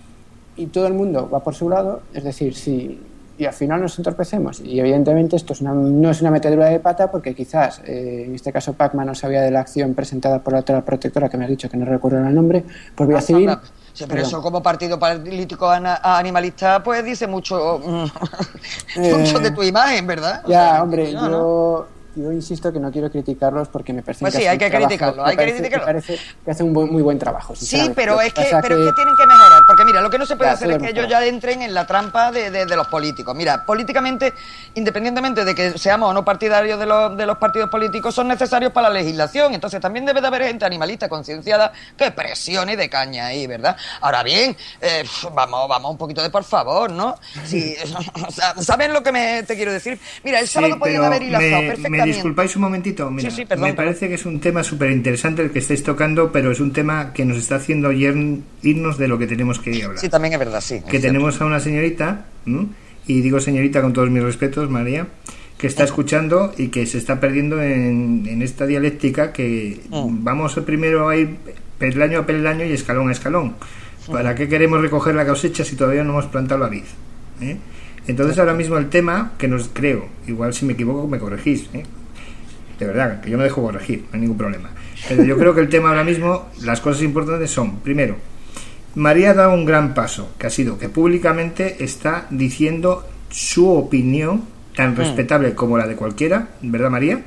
y todo el mundo va por su lado. Es decir, si y al final nos entorpecemos y evidentemente esto es una, no es una metedura de pata, porque quizás eh, en este caso Pacma no sabía de la acción presentada por la otra protectora, que me has dicho que no recuerdo el nombre, por vía civil. Sí, pero eso como partido político animalista pues dice mucho mucho eh, de tu imagen, ¿verdad? O ya, sea, hombre, yo, yo, yo insisto que no quiero criticarlos porque me parece pues que sí, hay que trabajo, criticarlo, hay parece, que criticarlo. Me parece que hacen un buen, muy buen trabajo. Sí, pero es que, que pero es que tienen que mejorar, porque mira, lo que no se puede ya, hacer es que ellos ya entren en la trampa de, de, de los políticos. Mira, políticamente, independientemente de que seamos o no partidarios de los, de los partidos políticos, son necesarios para la legislación. Entonces también debe de haber gente animalista concienciada que presione de caña ahí, ¿verdad? Ahora bien, eh, vamos, vamos un poquito de por favor, ¿no? Sí, o sea, ¿saben lo que me, te quiero decir? Mira, el sábado sí, podían haber hilazado me, perfectamente. Me disculpáis un momentito. Mira, sí, sí, perdón, me parece perdón. que es un tema súper interesante el que estáis tocando, pero es un tema que nos está haciendo irnos de lo que tenemos que hablar. Sí, también es verdad, sí. Que tenemos a una señorita, ¿no? Y digo señorita con todos mis respetos, María, que está escuchando y que se está perdiendo en, en esta dialéctica que mm. vamos primero a ir peldaño a peldaño y escalón a escalón. ¿Para mm. qué queremos recoger la cosecha si todavía no hemos plantado la vid? ¿Eh? Entonces ahora mismo el tema que nos creo, igual si me equivoco me corregís, ¿eh? De verdad, que yo me dejo corregir, no hay ningún problema. Pero yo creo que el tema ahora mismo, las cosas importantes son, primero, María ha dado un gran paso, que ha sido que públicamente está diciendo su opinión, tan mm. respetable como la de cualquiera, ¿verdad, María?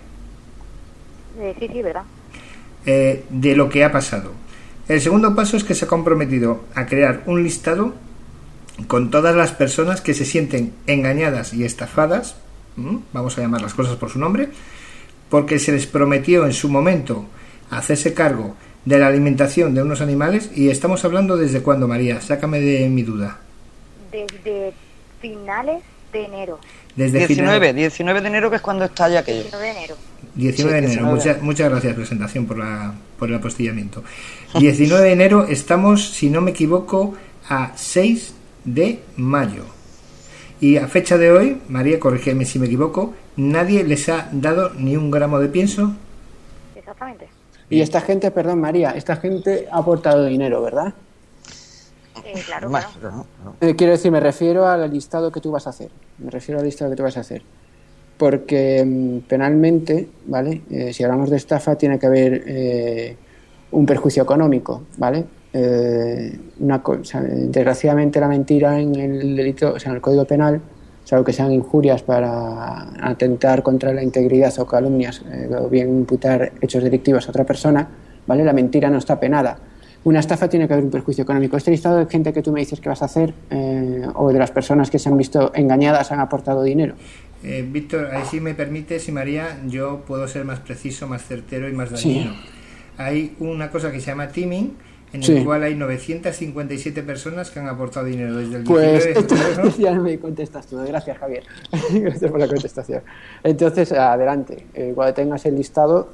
Eh, sí, sí, verdad. Eh, de lo que ha pasado. El segundo paso es que se ha comprometido a crear un listado con todas las personas que se sienten engañadas y estafadas, ¿m? vamos a llamar las cosas por su nombre, porque se les prometió en su momento hacerse cargo de la alimentación de unos animales. Y estamos hablando desde cuándo, María, sácame de mi duda. desde finales de enero. Desde diecinueve, final... diecinueve de enero, que es cuando estalla aquello. diecinueve de enero. diecinueve de Sí, enero. diecinueve. Muchas, muchas gracias, presentación, por, la, por el apostillamiento. diecinueve de enero, estamos, si no me equivoco, a seis de mayo. Y a fecha de hoy, María, corrígeme si me equivoco, nadie les ha dado ni un gramo de pienso. Exactamente. Y esta gente, perdón María, esta gente ha aportado dinero, ¿verdad? Eh, claro, Más, claro. ¿no? ¿no? Eh, quiero decir, me refiero al listado que tú vas a hacer. Me refiero al listado que tú vas a hacer. Porque mm, penalmente, ¿vale? Eh, si hablamos de estafa, tiene que haber eh, un perjuicio económico, ¿vale? Eh, una co- o sea, desgraciadamente la mentira en el delito, o sea, en el Código Penal, salvo que sean injurias para atentar contra la integridad o calumnias, eh, o bien imputar hechos delictivos a otra persona, ¿vale? La mentira no está penada. Una estafa tiene que haber un perjuicio económico. Este listado de gente que tú me dices que vas a hacer, eh, o de las personas que se han visto engañadas, han aportado dinero. Eh, Víctor, ahí sí me permites, y María, yo puedo ser más preciso, más certero y más Sí. dañino. Hay una cosa que se llama teaming, en Sí. el cual hay novecientas cincuenta y siete personas que han aportado dinero desde el Pues diecinueve de febrero. entonces ya me contestas tú. Gracias, Javier. Gracias por la contestación. Entonces, adelante. Eh, cuando tengas el listado,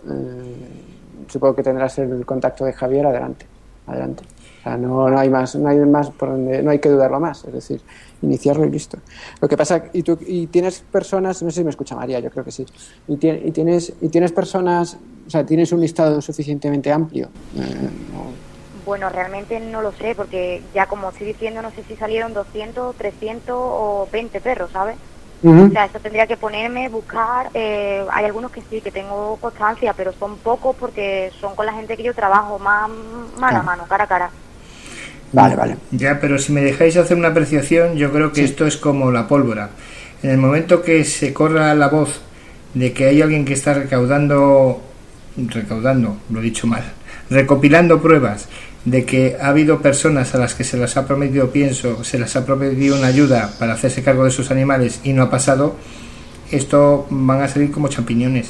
eh, supongo que tendrás el contacto de Javier. Adelante. Adelante. O sea, no, no hay más, no hay más por donde, no hay que dudarlo más. Es decir, iniciarlo y listo. Lo que pasa, y tú y tienes personas, no sé si me escucha María, yo creo que sí. Y, tie- y tienes y tienes personas, o sea, tienes un listado suficientemente amplio. Eh, no- Bueno, realmente no lo sé, porque ya como estoy diciendo, no sé si salieron doscientos, trescientos o veinte perros, ¿sabes? Ujú. O sea, eso tendría que ponerme, buscar. Eh, hay algunos que sí, que tengo constancia, pero son pocos porque son con la gente que yo trabajo más mano a Claro. mano, cara a cara. Vale, vale. Ya, pero si me dejáis hacer una apreciación, yo creo que Sí. esto es como la pólvora. En el momento que se corra la voz de que hay alguien que está recaudando, recaudando, lo he dicho mal, recopilando pruebas de que ha habido personas a las que se les ha prometido pienso, se les ha prometido una ayuda para hacerse cargo de sus animales y no ha pasado, esto van a salir como champiñones.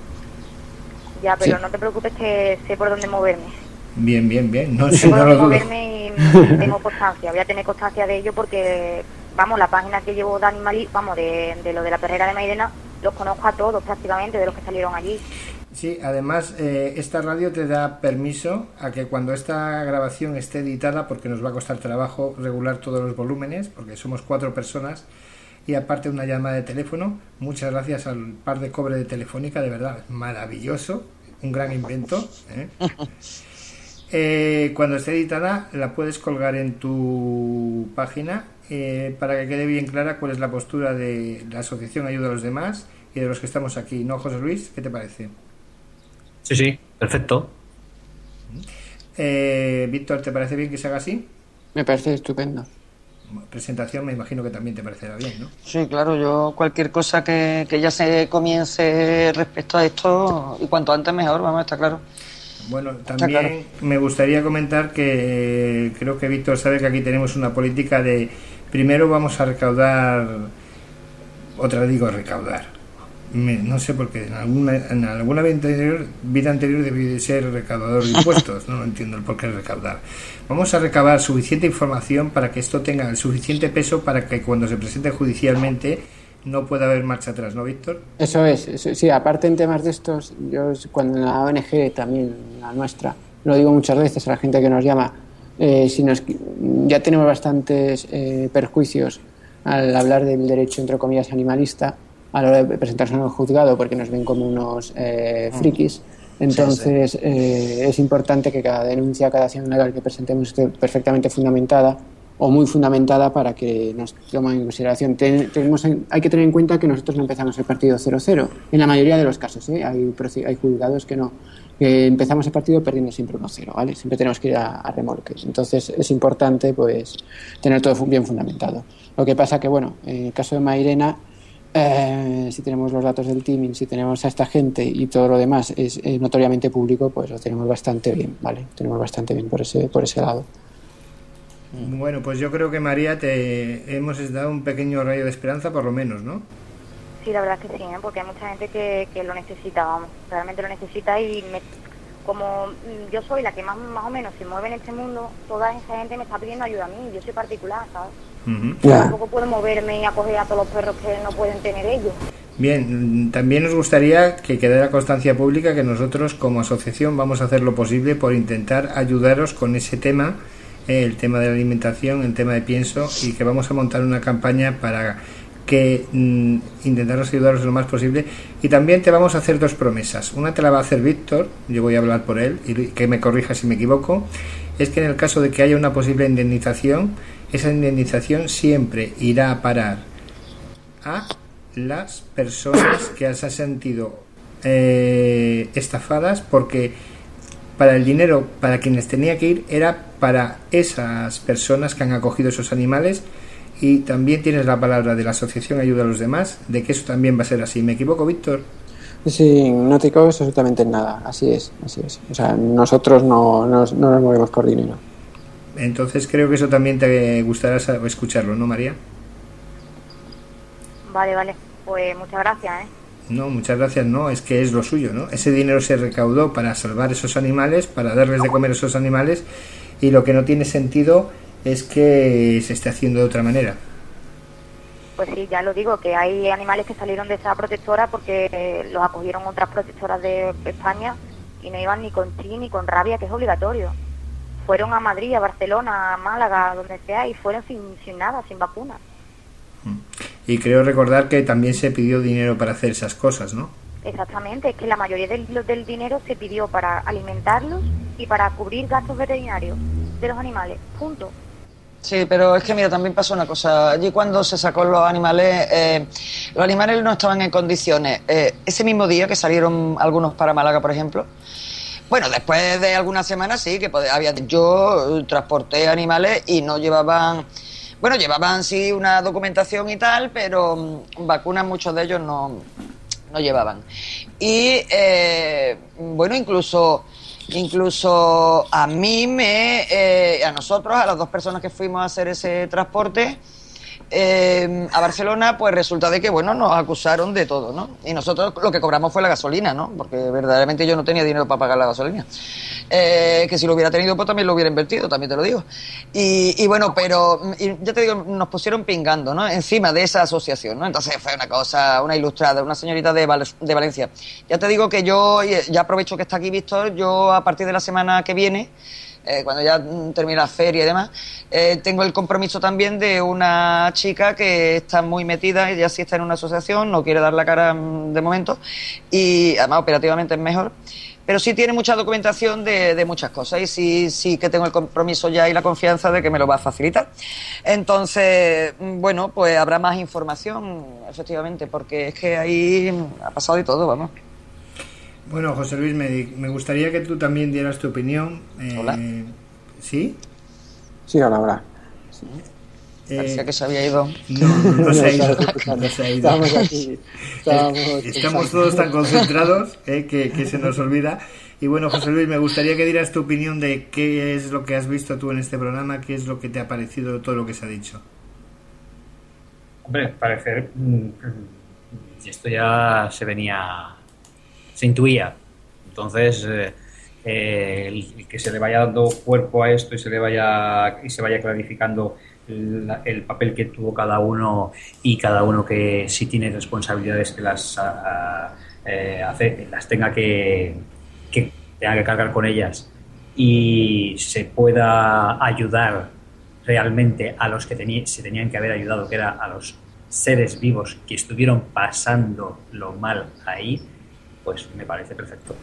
Ya, pero Sí. no te preocupes que sé por dónde moverme. Bien, bien, bien. No, Sé sí, por no dónde lo dudo. moverme y tengo constancia. Voy a tener constancia de ello porque, vamos, la página que llevo de animalí, vamos, de, de lo de la perrera de Mairena, los conozco a todos prácticamente, de los que salieron allí. Sí, además eh, esta radio te da permiso a que cuando esta grabación esté editada, porque nos va a costar trabajo regular todos los volúmenes, porque somos cuatro personas, y aparte una llamada de teléfono, muchas gracias al par de cobre de Telefónica, de verdad, maravilloso, un gran invento. ¿eh? Eh, cuando esté editada la puedes colgar en tu página eh, para que quede bien clara cuál es la postura de la Asociación Ayuda a los Demás y de los que estamos aquí, ¿no, José Luis? ¿Qué te parece? Sí, sí, perfecto. Eh, Víctor, ¿te parece bien que se haga así? Me parece estupendo. Presentación me imagino que también te parecerá bien, ¿no? Sí, claro, yo cualquier cosa que, que ya se comience respecto a esto, y cuanto antes mejor, vamos, está claro. Bueno, también claro. me gustaría comentar que eh, creo que Víctor sabe que aquí tenemos una política de primero vamos a recaudar, otra vez digo recaudar, me, no sé por qué, en alguna, en alguna vida anterior, vida anterior debí de ser recaudador de impuestos, no entiendo el por qué recaudar. Vamos a recabar suficiente información para que esto tenga el suficiente peso para que cuando se presente judicialmente no pueda haber marcha atrás, ¿no, Víctor? Eso es, eso- sí, aparte en temas de estos, yo cuando la O N G también, la nuestra, lo digo muchas veces a la gente que nos llama, eh, si nos, ya tenemos bastantes eh, perjuicios al hablar del derecho, entre comillas, animalista, a la hora de presentarse en el juzgado porque nos ven como unos eh, frikis. Entonces eh, es importante que cada denuncia, cada acción legal que presentemos esté perfectamente fundamentada o muy fundamentada para que nos tomen en consideración. Ten- tenemos en- hay que tener en cuenta que nosotros no empezamos el partido cero cero, en la mayoría de los casos, ¿eh? hay, proce- hay juzgados que no, que empezamos el partido perdiendo siempre uno cero, ¿vale? Siempre tenemos que ir a, a remolque. Entonces es importante pues tener todo fu- bien fundamentado. Lo que pasa que, bueno, en el caso de Mairena, eh, si tenemos los datos del teaming, si tenemos a esta gente y todo lo demás es eh, notoriamente público, pues lo tenemos bastante bien, ¿vale? Tenemos bastante bien por ese, por ese lado. Bueno, pues yo creo que María te hemos dado un pequeño rayo de esperanza por lo menos, ¿no? Sí, la verdad es que sí, ¿eh? Porque hay mucha gente que, que lo necesita, vamos, realmente lo necesita y me, como mm, yo soy la que más, más o menos se mueve en este mundo, toda esa gente me está pidiendo ayuda a mí, yo soy particular, ¿sabes? Uh-huh. Yeah. Tampoco puedo moverme y acoger a todos los perros que no pueden tener ellos. Bien, también nos gustaría que quedara constancia pública que nosotros como asociación vamos a hacer lo posible por intentar ayudaros con ese tema, eh, el tema de la alimentación, el tema de pienso, y que vamos a montar una campaña para que mm, intentaros ayudaros lo más posible. Y también te vamos a hacer dos promesas. Una te la va a hacer Víctor, yo voy a hablar por él y que me corrija si me equivoco. Es que en el caso de que haya una posible indemnización, esa indemnización siempre irá a parar a las personas que se han sentido eh, estafadas, porque para el dinero, para quienes tenía que ir, era para esas personas que han acogido esos animales. Y también tienes la palabra de la Asociación Ayuda a los Demás de que eso también va a ser así. ¿Me equivoco, Víctor? Sí, no te equivocas absolutamente en nada. Así es, así es. O sea, nosotros no, no, no nos movemos por dinero. Entonces creo que eso también te gustará escucharlo, ¿no, María? Vale, vale. Pues muchas gracias, ¿eh? No, muchas gracias, no, es que es lo suyo, ¿no? Ese dinero se recaudó para salvar esos animales, para darles de comer a esos animales, y lo que no tiene sentido es que se esté haciendo de otra manera. Pues sí, ya lo digo, que hay animales que salieron de esa protectora porque los acogieron otras protectoras de España y no iban ni con chi ni con rabia, que es obligatorio. Fueron a Madrid, a Barcelona, a Málaga, donde sea, y fueron sin, sin nada, sin vacunas. Y creo recordar que también se pidió dinero para hacer esas cosas, ¿no? Exactamente, es que la mayoría del, del dinero se pidió para alimentarlos y para cubrir gastos veterinarios de los animales, punto. Sí, pero es que mira, también pasó una cosa. Allí cuando se sacó los animales, eh, los animales no estaban en condiciones. Eh, ese mismo día que salieron algunos para Málaga, por ejemplo, bueno, después de algunas semanas sí, que podía, había, yo transporté animales y no llevaban, bueno, llevaban sí una documentación y tal, pero um, vacunas muchos de ellos no, no llevaban. Y, eh, bueno, incluso... Incluso a mí, me eh, a nosotros, a las dos personas que fuimos a hacer ese transporte eh, a Barcelona, pues resulta de que, bueno, nos acusaron de todo, ¿no? Y nosotros lo que cobramos fue la gasolina, ¿no? Porque verdaderamente yo no tenía dinero para pagar la gasolina. Eh, que si lo hubiera tenido, pues también lo hubiera invertido, también te lo digo. Y, y bueno, pero y ya te digo, nos pusieron pingando, ¿no? Encima de esa asociación, ¿no? Entonces fue una cosa, una ilustrada, una señorita de, Val- de Valencia. Ya te digo que yo, ya aprovecho que está aquí Víctor, yo a partir de la semana que viene, Eh, cuando ya termine la feria y demás, eh, tengo el compromiso también de una chica que está muy metida, ella sí está en una asociación, no quiere dar la cara de momento, y además operativamente es mejor, pero sí tiene mucha documentación de, de muchas cosas, y sí, sí que tengo el compromiso ya y la confianza de que me lo va a facilitar. Entonces, bueno, pues habrá más información, efectivamente, porque es que ahí ha pasado de todo, vamos. Bueno, José Luis, me, me gustaría que tú también dieras tu opinión. Eh, Hola. ¿Sí? Sí, hola, hola. Sí. Eh, Parecía que se había ido. No, no se ha ido. No se ha ido. Estamos aquí. Estamos, Estamos todos tan concentrados eh, que, que se nos olvida. Y bueno, José Luis, me gustaría que dieras tu opinión de qué es lo que has visto tú en este programa, qué es lo que te ha parecido todo lo que se ha dicho. Hombre, parecer... Esto ya se venía... se intuía. Entonces, eh, eh, el, el que se le vaya dando cuerpo a esto y se le vaya y se vaya clarificando el, el papel que tuvo cada uno, y cada uno que sí tiene responsabilidades que las a, eh, hace, las tenga que, que tenga que cargar con ellas, y se pueda ayudar realmente a los que teni- se tenían que haber ayudado, que era a los seres vivos que estuvieron pasando lo mal ahí, pues me parece perfecto.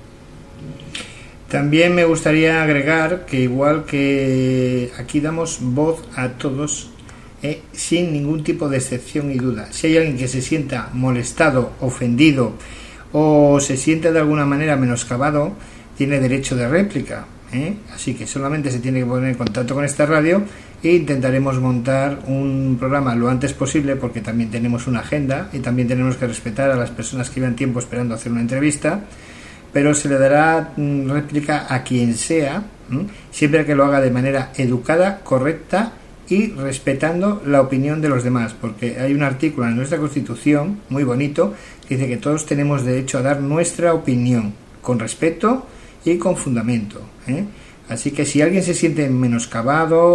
También me gustaría agregar que igual que aquí damos voz a todos, eh, sin ningún tipo de excepción y duda. Si hay alguien que se sienta molestado, ofendido o se siente de alguna manera menoscabado, tiene derecho de réplica, ¿eh? Así que solamente se tiene que poner en contacto con esta radio e intentaremos montar un programa lo antes posible, porque también tenemos una agenda y también tenemos que respetar a las personas que llevan tiempo esperando hacer una entrevista, pero se le dará mm, réplica a quien sea, ¿m? siempre que lo haga de manera educada, correcta y respetando la opinión de los demás, porque hay un artículo en nuestra Constitución muy bonito que dice que todos tenemos derecho a dar nuestra opinión con respeto y con fundamento, ¿eh? Así que si alguien se siente menoscabado,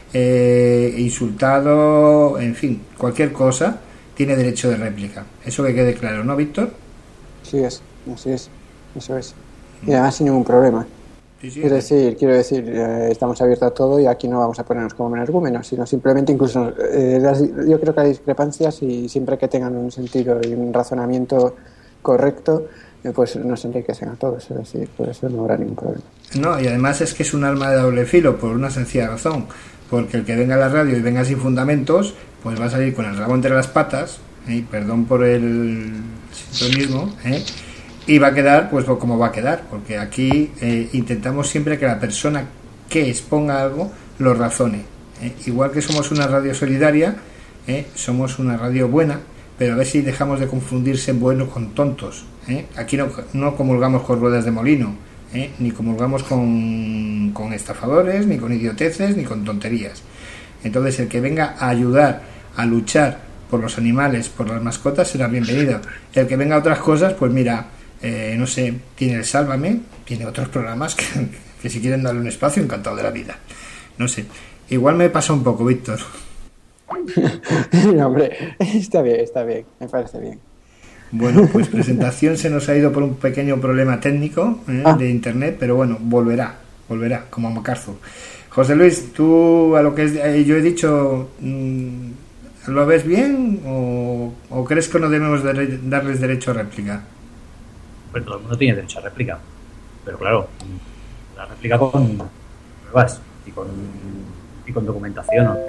eh, insultado, en fin, cualquier cosa, tiene derecho de réplica. Eso que quede claro, ¿no, Víctor? Sí es, así es, eso es. Y además sin ningún problema. Sí, sí, quiero sí. decir, quiero decir eh, estamos abiertos a todo y aquí no vamos a ponernos como energúmenos, sino simplemente incluso, eh, las, yo creo que hay discrepancias y siempre que tengan un sentido y un razonamiento correcto, eh, pues nos enriquecen a todos, es decir, por eso no habrá ningún problema. No, y además es que es un arma de doble filo por una sencilla razón, porque el que venga a la radio y venga sin fundamentos, pues va a salir con el rabo entre las patas, ¿eh? Perdón por el sintonismo, ¿eh? Y va a quedar pues como va a quedar, porque aquí eh, intentamos siempre que la persona que exponga algo lo razone, ¿eh? Igual que somos una radio solidaria, ¿eh? Somos una radio buena, pero a ver si dejamos de confundirse bueno con tontos, ¿eh? Aquí no, no comulgamos con ruedas de molino, ¿eh? Ni comulgamos con, con estafadores, ni con idioteces, ni con tonterías. Entonces el que venga a ayudar a luchar por los animales, por las mascotas, será bienvenido. El que venga a otras cosas, pues mira, Eh, no sé, tiene el Sálvame, tiene otros programas que, que si quieren darle un espacio, encantado de la vida. No sé, igual me pasa un poco, Víctor. No, hombre, está bien, está bien, me parece bien. Bueno, pues presentación se nos ha ido por un pequeño problema técnico ¿eh? ah. de internet, pero bueno, volverá, volverá, como MacArthur. José Luis, tú a lo que es, eh, yo he dicho, ¿lo ves bien o, o crees que no debemos de darles derecho a réplica? Pues todo el mundo tiene derecho a réplica, pero claro, la réplica con pruebas y con, y con documentación, ¿no?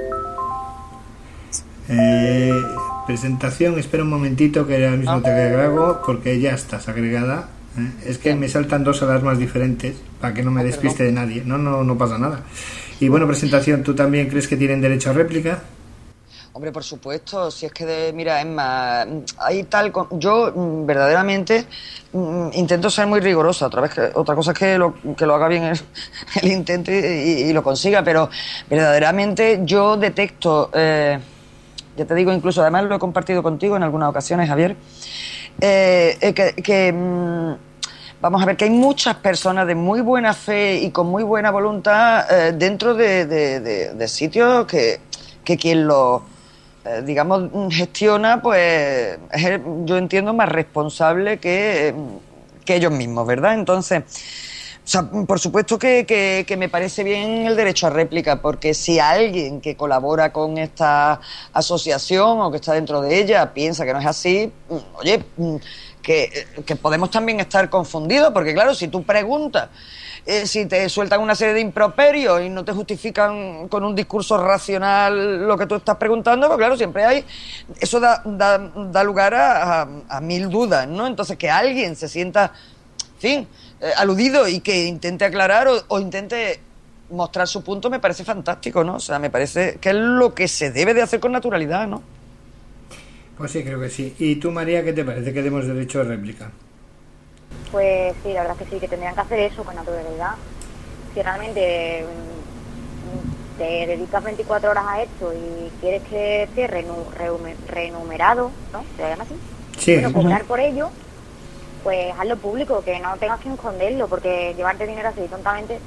Eh, presentación, espera un momentito que ahora mismo te agrego porque ya estás agregada. ¿eh? Es que me saltan dos alarmas diferentes para que no me despiste de nadie. No, no, no pasa nada. Y bueno, presentación, ¿tú también crees que tienen derecho a réplica? Hombre, por supuesto, si es que, de, mira, es más, hay tal... Yo, verdaderamente, intento ser muy rigurosa. Otra vez que, otra cosa es que lo, que lo haga bien el, el intento y, y, y lo consiga, pero verdaderamente yo detecto... Eh, ya te digo, incluso, además lo he compartido contigo en algunas ocasiones, Javier, eh, eh, que... que mmm, vamos a ver que hay muchas personas de muy buena fe y con muy buena voluntad eh, dentro de, de, de, de sitios que, que quien los... Eh, digamos, gestiona, pues es el, yo entiendo, más responsable que, que ellos mismos, ¿verdad? Entonces, o sea, por supuesto que, que, que me parece bien el derecho a réplica, porque si alguien que colabora con esta asociación o que está dentro de ella piensa que no es así, oye, que, que podemos también estar confundidos, porque claro, si tú preguntas, Eh, si te sueltan una serie de improperios y no te justifican con un discurso racional lo que tú estás preguntando, pues claro, siempre hay... Eso da, da, da lugar a, a, a mil dudas, ¿no? Entonces, que alguien se sienta, en fin, eh, aludido y que intente aclarar o, o intente mostrar su punto me parece fantástico, ¿no? O sea, me parece que es lo que se debe de hacer con naturalidad, ¿no? Pues sí, creo que sí. ¿Y tú, María, qué te parece que demos derecho a réplica? Pues sí, la verdad es que sí, que tendrían que hacer eso con naturalidad. Si realmente te dedicas veinticuatro horas a esto y quieres que esté renumerado, ¿no? ¿Se llama así? Sí. Bueno, cobrar por ello, pues hazlo público, que no tengas que esconderlo, porque llevarte dinero así tontamente...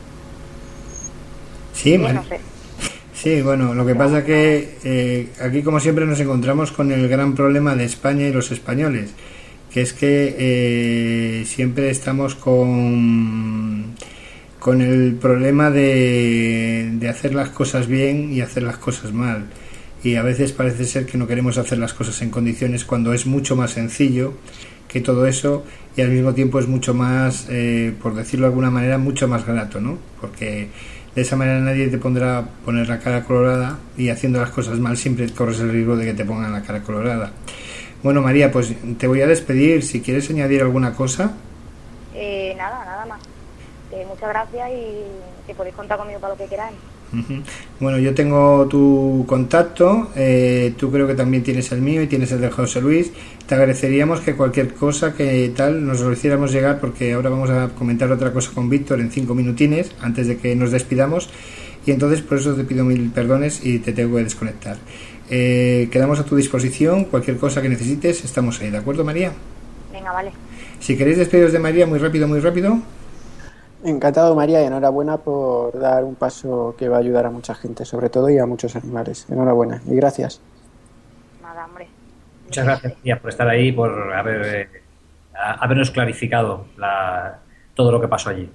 Sí, María. No sé. Sí, bueno, lo que pasa es que eh, aquí, como siempre, nos encontramos con el gran problema de España y los españoles, que es que eh, siempre estamos con, con el problema de, de hacer las cosas bien y hacer las cosas mal. Y a veces parece ser que no queremos hacer las cosas en condiciones cuando es mucho más sencillo que todo eso y al mismo tiempo es mucho más, eh, por decirlo de alguna manera, mucho más grato, ¿no? Porque de esa manera nadie te pondrá poner la cara colorada y haciendo las cosas mal siempre corres el riesgo de que te pongan la cara colorada. Bueno, María, pues te voy a despedir. Si quieres añadir alguna cosa. Eh, nada, nada más. Eh, muchas gracias y que podéis contar conmigo para lo que queráis. Uh-huh. Bueno, yo tengo tu contacto, eh, tú creo que también tienes el mío y tienes el de José Luis. Te agradeceríamos que cualquier cosa que tal nos lo hiciéramos llegar, porque ahora vamos a comentar otra cosa con Víctor en cinco minutines antes de que nos despidamos y entonces por eso te pido mil perdones y te tengo que desconectar. Eh, quedamos a tu disposición, cualquier cosa que necesites, estamos ahí, ¿de acuerdo, María? Venga, vale. Si queréis despediros de María, muy rápido, muy rápido. Encantado, María, y enhorabuena por dar un paso que va a ayudar a mucha gente, sobre todo, y a muchos animales. Enhorabuena y gracias. Nada, hombre. Muchas gracias, María, por estar ahí, por haber, eh, habernos clarificado la, todo lo que pasó allí.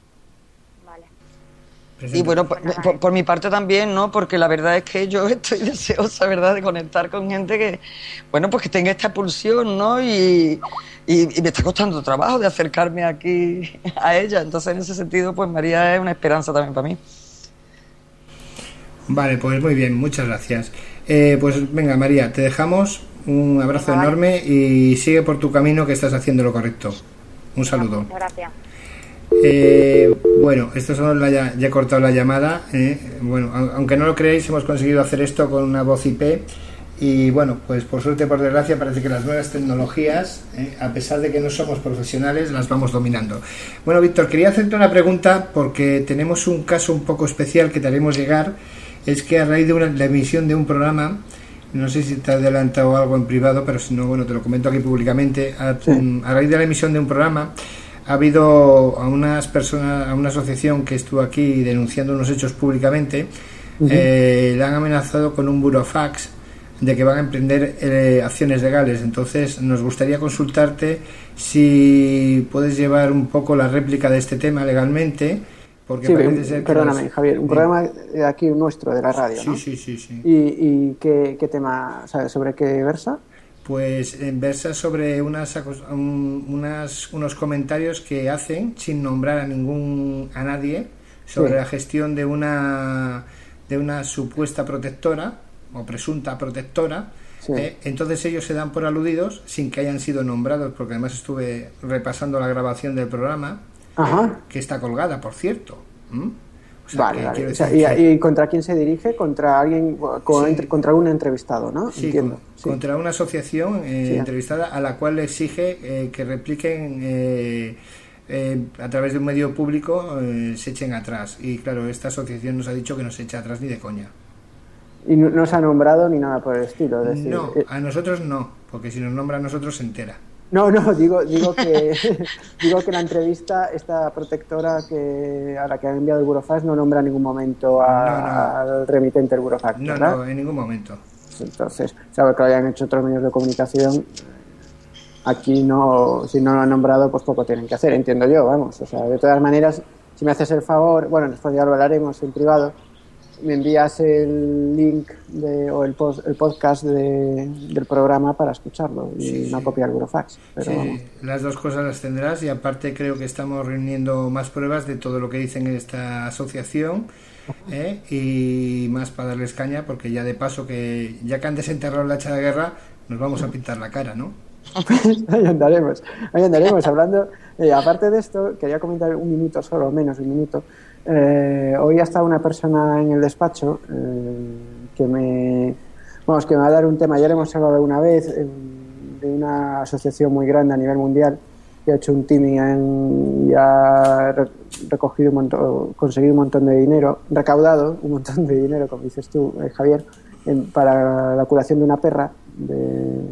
Y bueno, por, por, por mi parte también, ¿no? Porque la verdad es que yo estoy deseosa, ¿verdad?, de conectar con gente que, bueno, pues que tenga esta pulsión, ¿no? Y, y, y me está costando trabajo de acercarme aquí a ella. Entonces, en ese sentido, pues María es una esperanza también para mí. Vale, pues muy bien, muchas gracias. Eh, pues venga, María, te dejamos. Un abrazo venga, enorme vale. Y sigue por tu camino, que estás haciendo lo correcto. Un saludo. Muchas gracias. Eh, bueno, esto son la, ya, ya he cortado la llamada. Eh, bueno, aunque no lo creéis, hemos conseguido hacer esto con una voz I P. Y bueno, pues por suerte, por desgracia, parece que las nuevas tecnologías, eh, a pesar de que no somos profesionales, las vamos dominando. Bueno, Víctor, quería hacerte una pregunta porque tenemos un caso un poco especial que te haremos llegar. Es que a raíz de una, la emisión de un programa, no sé si te ha adelantado algo en privado, pero si no, bueno, te lo comento aquí públicamente. A, sí. a raíz de la emisión de un programa, ha habido a unas personas, a una asociación que estuvo aquí denunciando unos hechos públicamente, uh-huh. eh, le han amenazado con un burofax de que van a emprender eh, acciones legales. Entonces nos gustaría consultarte si puedes llevar un poco la réplica de este tema legalmente, porque sí, parece un, ser que perdóname, los, programa un programa de aquí nuestro de la radio, sí, ¿no? Sí, sí, sí. ¿Y, y qué, qué tema, sabes, sobre qué versa? Pues versa sobre unas, unas unos comentarios que hacen sin nombrar a ningún a nadie sobre sí. la gestión de una de una supuesta protectora o presunta protectora. Sí. Eh, entonces ellos se dan por aludidos sin que hayan sido nombrados, porque además estuve repasando la grabación del programa. Ajá. Que está colgada, por cierto. ¿Mm? O sea, vale, vale. O sea, y, que... ¿Y contra quién se dirige? Contra alguien, con, sí. contra un entrevistado, ¿no? Sí, entiendo. Con, sí. Contra una asociación eh, sí. entrevistada a la cual le exige eh, que repliquen eh, eh, a través de un medio público, eh, se echen atrás. Y claro, esta asociación nos ha dicho que no se echa atrás ni de coña. Y no, no se ha nombrado ni nada por el estilo. Es decir, no, eh... a nosotros no, porque si nos nombra a nosotros se entera. No, no, digo, digo que digo que en la entrevista esta protectora que a la que ha enviado el burofax no nombra en ningún momento a, no, no. al remitente del burofax, no, ¿verdad? No, en ningún momento. Entonces, sabe que lo hayan hecho otros medios de comunicación, aquí no, si no lo han nombrado, pues poco tienen que hacer, entiendo yo, vamos. O sea, de todas maneras, si me haces el favor, bueno, después ya lo hablaremos en privado, me envías el link de, o el, post, el podcast de, del programa para escucharlo y sí, una sí. copia del burofax. Pero sí, vamos. Las dos cosas las tendrás y aparte creo que estamos reuniendo más pruebas de todo lo que dicen en esta asociación, ¿eh? Y más para darles caña, porque ya de paso que ya que han desenterrado la hacha de guerra nos vamos a pintar la cara, ¿no? ahí andaremos, ahí andaremos hablando. Eh, aparte de esto, quería comentar un minuto solo, menos un minuto. Eh, hoy ha estado una persona en el despacho eh, que me vamos que me va a dar un tema, ya le hemos hablado alguna vez, eh, de una asociación muy grande a nivel mundial que ha hecho un teaming en, y ha re, recogido un montón, conseguido un montón de dinero, recaudado un montón de dinero, como dices tú, eh, Javier, en, para la curación de una perra de,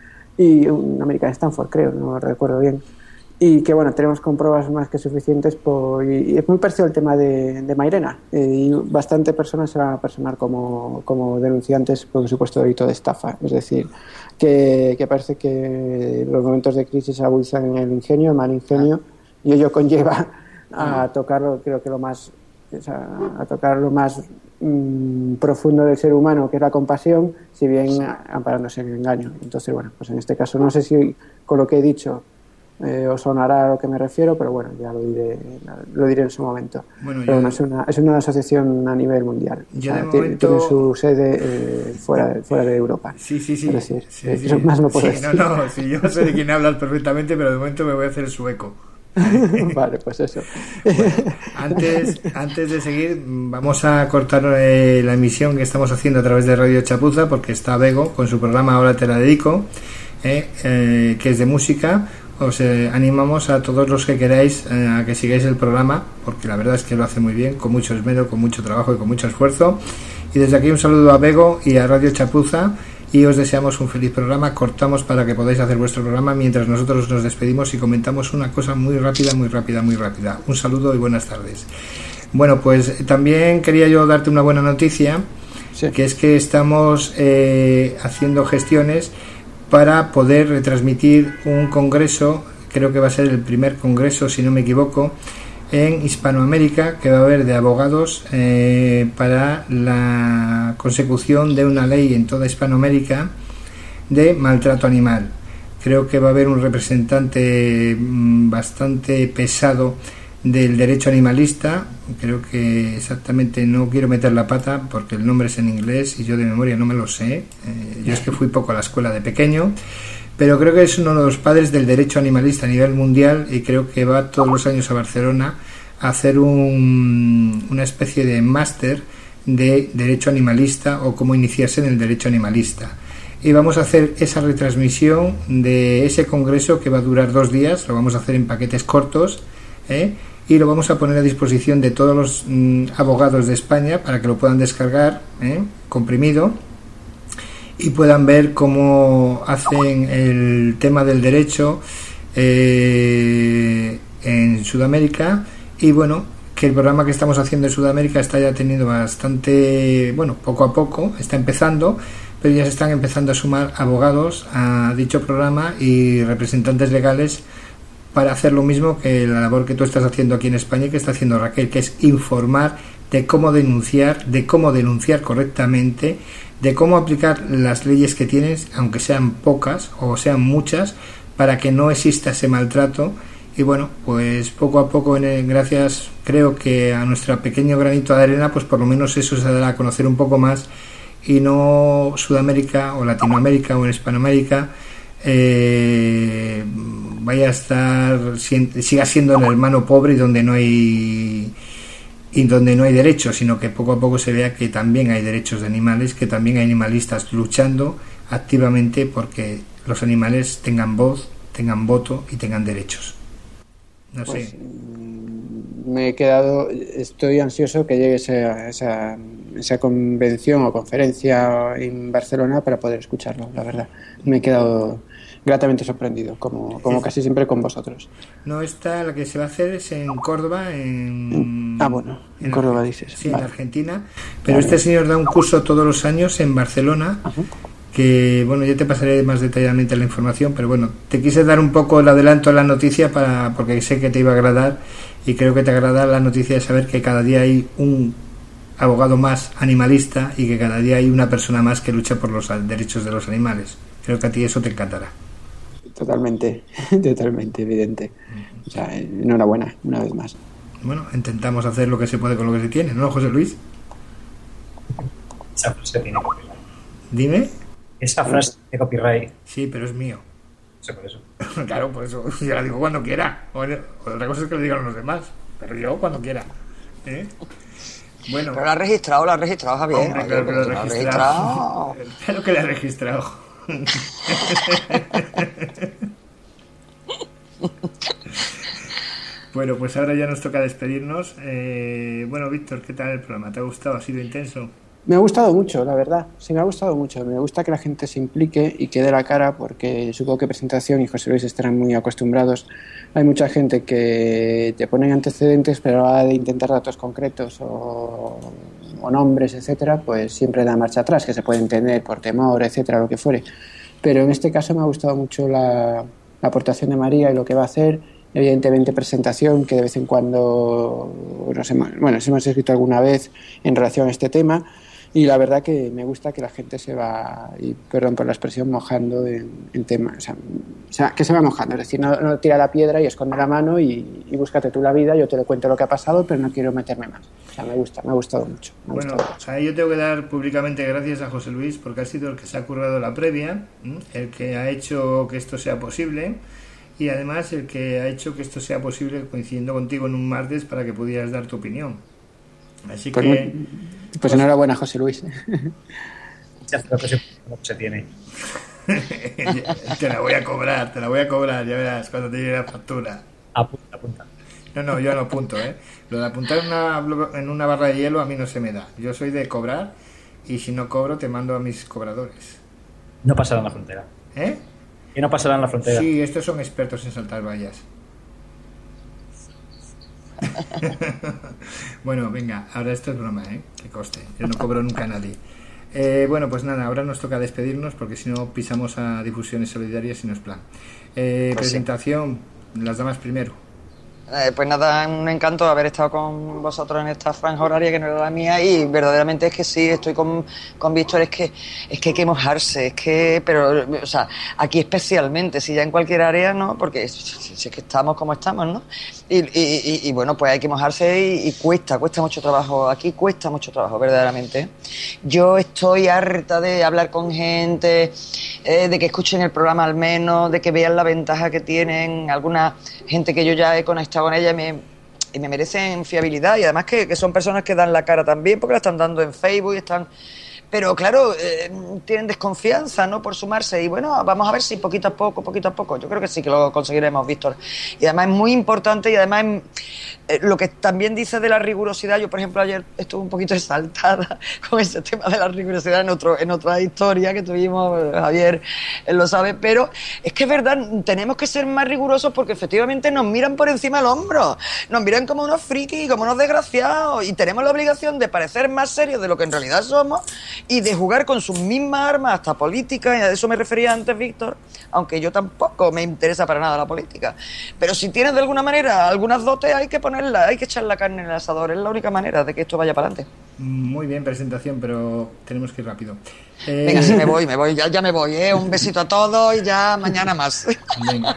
y una americana de Stanford, creo, no recuerdo bien. Y que bueno, tenemos compruebas más que suficientes por, y, y es muy parecido al tema de, de Mairena, eh, y bastante personas se van a personar como, como denunciantes por un supuesto delito de estafa. Es decir, que, que parece que los momentos de crisis agudizan el ingenio, el mal ingenio, y ello conlleva a tocarlo, creo que lo más, o sea, a tocar lo más mmm, profundo del ser humano, que es la compasión, si bien amparándose en el engaño. Entonces, bueno, pues en este caso no sé si con lo que he dicho Eh, os sonará a lo que me refiero, pero bueno, ya lo diré, lo diré en su momento. Bueno, pero bueno, es una, es una asociación a nivel mundial. O sea, tiene, momento... tiene su sede eh, fuera, de, fuera de Europa. Sí, sí, sí. Es decir, sí, eh, sí. Más no puedo sí, decir. No, no, sí, yo sé de quién hablas perfectamente, pero de momento me voy a hacer el sueco. Vale, pues eso. Bueno, antes, antes de seguir, vamos a cortar eh, la emisión que estamos haciendo a través de Radio Chapuza, porque está Bego con su programa Ahora te la dedico, eh, eh, que es de música. Os eh, animamos a todos los que queráis eh, a que sigáis el programa, porque la verdad es que lo hace muy bien, con mucho esmero, con mucho trabajo y con mucho esfuerzo. Y desde aquí un saludo a Bego y a Radio Chapuza, y os deseamos un feliz programa. Cortamos para que podáis hacer vuestro programa mientras nosotros nos despedimos y comentamos una cosa muy rápida, muy rápida, muy rápida. Un saludo y buenas tardes. Bueno, pues también quería yo darte una buena noticia, sí. que es que estamos eh, haciendo gestiones para poder retransmitir un congreso, creo que va a ser el primer congreso, si no me equivoco, en Hispanoamérica, que va a haber de abogados eh, para la consecución de una ley en toda Hispanoamérica de maltrato animal. Creo que va a haber un representante bastante pesado del derecho animalista. Creo que exactamente, no quiero meter la pata porque el nombre es en inglés y yo de memoria no me lo sé. Eh, yo es que fui poco a la escuela de pequeño, pero creo que es uno de los padres del derecho animalista a nivel mundial y creo que va todos los años a Barcelona a hacer un, una especie de máster de derecho animalista o cómo iniciarse en el derecho animalista. Y vamos a hacer esa retransmisión de ese congreso que va a durar dos días, lo vamos a hacer en paquetes cortos, ¿eh? y lo vamos a poner a disposición de todos los mm, abogados de España para que lo puedan descargar, ¿eh? comprimido, y puedan ver cómo hacen el tema del derecho eh, en Sudamérica. Y bueno, que el programa que estamos haciendo en Sudamérica está ya teniendo bastante, bueno, poco a poco, está empezando, pero ya se están empezando a sumar abogados a dicho programa y representantes legales para hacer lo mismo que la labor que tú estás haciendo aquí en España y que está haciendo Raquel, que es informar de cómo denunciar, de cómo denunciar correctamente, de cómo aplicar las leyes que tienes, aunque sean pocas o sean muchas, para que no exista ese maltrato. Y bueno, pues poco a poco, gracias creo que a nuestro pequeño granito de arena, pues por lo menos eso se dará a conocer un poco más y no Sudamérica o Latinoamérica o en Hispanoamérica eh, vaya a estar, siga siendo el hermano pobre y donde no hay y donde no hay derechos, sino que poco a poco se vea que también hay derechos de animales, que también hay animalistas luchando activamente porque los animales tengan voz, tengan voto y tengan derechos. No pues, sé. Me he quedado, estoy ansioso que llegue esa, esa, esa convención o conferencia en Barcelona para poder escucharlo, la verdad. Me he quedado gratamente sorprendido, como, como sí. casi siempre con vosotros. No, esta, la que se va a hacer es en Córdoba, en... Ah, bueno, en, en Córdoba dices. Sí, vale. en Argentina, pero vale. Este señor da un curso todos los años en Barcelona, ajá. que, bueno, ya te pasaré más detalladamente la información, pero bueno, te quise dar un poco el adelanto a la noticia para porque sé que te iba a agradar y creo que te agrada la noticia de saber que cada día hay un abogado más animalista y que cada día hay una persona más que lucha por los derechos de los animales. Creo que a ti eso te encantará. Totalmente, totalmente evidente. O sea, enhorabuena, una vez más. Bueno, intentamos hacer lo que se puede con lo que se tiene, ¿no, José Luis? Esa frase tiene copyright. Dime. Esa frase tiene copyright. Sí, pero es mío. Sí, por eso. Claro, por eso. Yo la digo cuando quiera. Otra cosa es que lo digan los demás, pero yo cuando quiera. ¿Eh? Bueno. Pero lo ha registrado, lo ha registrado, Javier. Hombre, claro que lo ha registrado. Claro que lo ha registrado. Bueno, pues ahora ya nos toca despedirnos. Eh, bueno, Víctor, ¿qué tal el programa? ¿Te ha gustado? ¿Ha sido intenso? Me ha gustado mucho, la verdad. Sí, me ha gustado mucho. Me gusta que la gente se implique y que dé la cara, porque supongo que Presentación y José Luis estarán muy acostumbrados. Hay mucha gente que te pone antecedentes, pero a la hora de intentar datos concretos o, o nombres, etcétera, pues siempre da marcha atrás, que se puede entender por temor, etcétera, lo que fuere. Pero en este caso me ha gustado mucho la, la aportación de María y lo que va a hacer. Evidentemente Presentación, que de vez en cuando nos hemos, bueno, nos hemos escrito alguna vez en relación a este tema. Y la verdad que me gusta que la gente se va, y perdón por la expresión, mojando en, en temas, o sea, o sea, que se va mojando, es decir, no, no tira la piedra y esconde la mano y, y búscate tú la vida, yo te lo cuento lo que ha pasado, pero no quiero meterme más. O sea, me gusta, me ha gustado mucho. Me ha bueno, gustado mucho. O sea, yo tengo que dar públicamente gracias a José Luis porque ha sido el que se ha currado la previa, el que ha hecho que esto sea posible y además el que ha hecho que esto sea posible coincidiendo contigo en un martes para que pudieras dar tu opinión. Así pues que... Muy, pues enhorabuena, José Luis. Ya creo que se, se tiene. Te la voy a cobrar, te la voy a cobrar, ya verás, cuando te llegue la factura. Apunta, apunta. No, no, yo no apunto, ¿eh? Lo de apuntar en una, en una barra de hielo a mí no se me da. Yo soy de cobrar y si no cobro te mando a mis cobradores. No pasarán la frontera. ¿Eh? Que no pasarán la frontera. Sí, estos son expertos en saltar vallas. Bueno, venga, ahora esto es broma, ¿eh? Que coste. Yo no cobro nunca a nadie. Eh, bueno, pues nada, ahora nos toca despedirnos porque si no pisamos a Difusiones Solidarias y no es plan. Eh, pues presentación, sí. Las damas primero. Eh, pues nada, un encanto haber estado con vosotros en esta franja horaria que no era la mía y verdaderamente es que sí, estoy con, con Víctor, es que es que hay que mojarse, es que, pero, o sea, aquí especialmente, si ya en cualquier área, ¿no? Porque si, si es que estamos como estamos, ¿no? Y, y, y, y bueno, pues hay que mojarse y, y cuesta, cuesta mucho trabajo, aquí cuesta mucho trabajo, verdaderamente. Yo estoy harta de hablar con gente, eh, de que escuchen el programa al menos, de que vean la ventaja que tienen alguna gente que yo ya he conectado con ella y me, y me merecen fiabilidad y además que, que son personas que dan la cara también porque la están dando en Facebook y están... Pero claro, eh, tienen desconfianza, ¿no? Por sumarse y bueno, vamos a ver si poquito a poco, poquito a poco. Yo creo que sí que lo conseguiremos, Víctor. Y además es muy importante y además eh, lo que también dice de la rigurosidad, yo por ejemplo ayer estuve un poquito exaltada con ese tema de la rigurosidad en otro en otra historia que tuvimos, Javier él lo sabe, pero es que es verdad, tenemos que ser más rigurosos porque efectivamente nos miran por encima del hombro, nos miran como unos frikis, como unos desgraciados y tenemos la obligación de parecer más serios de lo que en realidad somos y de jugar con sus mismas armas hasta política, y a eso me refería antes, Víctor, aunque yo tampoco me interesa para nada la política. Pero si tienes de alguna manera algunas dotes, hay que ponerla, hay que echar la carne en el asador, es la única manera de que esto vaya para adelante. Muy bien presentación, pero tenemos que ir rápido. Eh... Venga, sí, me voy, me voy, ya, ya me voy, ¿eh? Un besito a todos y ya mañana más. Venga.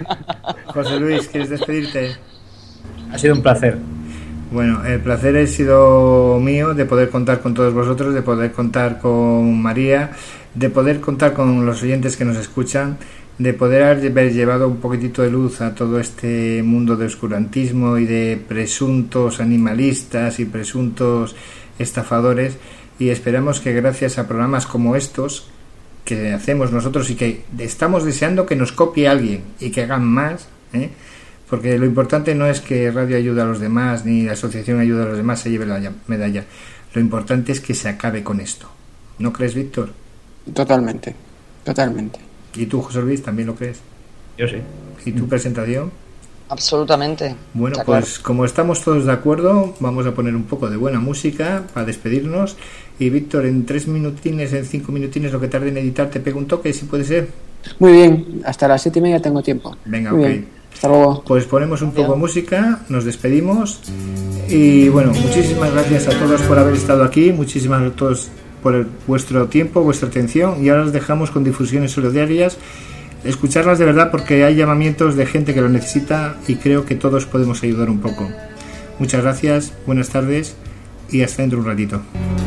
José Luis, ¿quieres despedirte? Ha sido un placer. Bueno, el placer ha sido mío de poder contar con todos vosotros, de poder contar con María, de poder contar con los oyentes que nos escuchan, de poder haber llevado un poquitito de luz a todo este mundo de oscurantismo y de presuntos animalistas y presuntos estafadores, y esperamos que gracias a programas como estos que hacemos nosotros y que estamos deseando que nos copie alguien y que hagan más, ¿eh? Porque lo importante no es que Radio Ayuda a los Demás ni la Asociación Ayuda a los Demás se lleve la medalla. Lo importante es que se acabe con esto. ¿No crees, Víctor? Totalmente, totalmente. ¿Y tú, José Luis, también lo crees? Yo sí. ¿Y tu presentación? Absolutamente. Bueno, pues como estamos todos de acuerdo, vamos a poner un poco de buena música para despedirnos. Y Víctor, en tres minutines, en cinco minutines, lo que tarde en editar, te pego un toque, si puede ser. Muy bien, hasta las siete y media tengo tiempo. Venga, Muy ok. Bien. Hasta luego. Pues ponemos un poco de música, nos despedimos y bueno, muchísimas gracias a todos por haber estado aquí, muchísimas gracias a todos por el, vuestro tiempo, vuestra atención, y ahora os dejamos con Difusiones Solidarias, escucharlas de verdad porque hay llamamientos de gente que lo necesita y creo que todos podemos ayudar un poco. Muchas gracias, buenas tardes y hasta dentro de un ratito.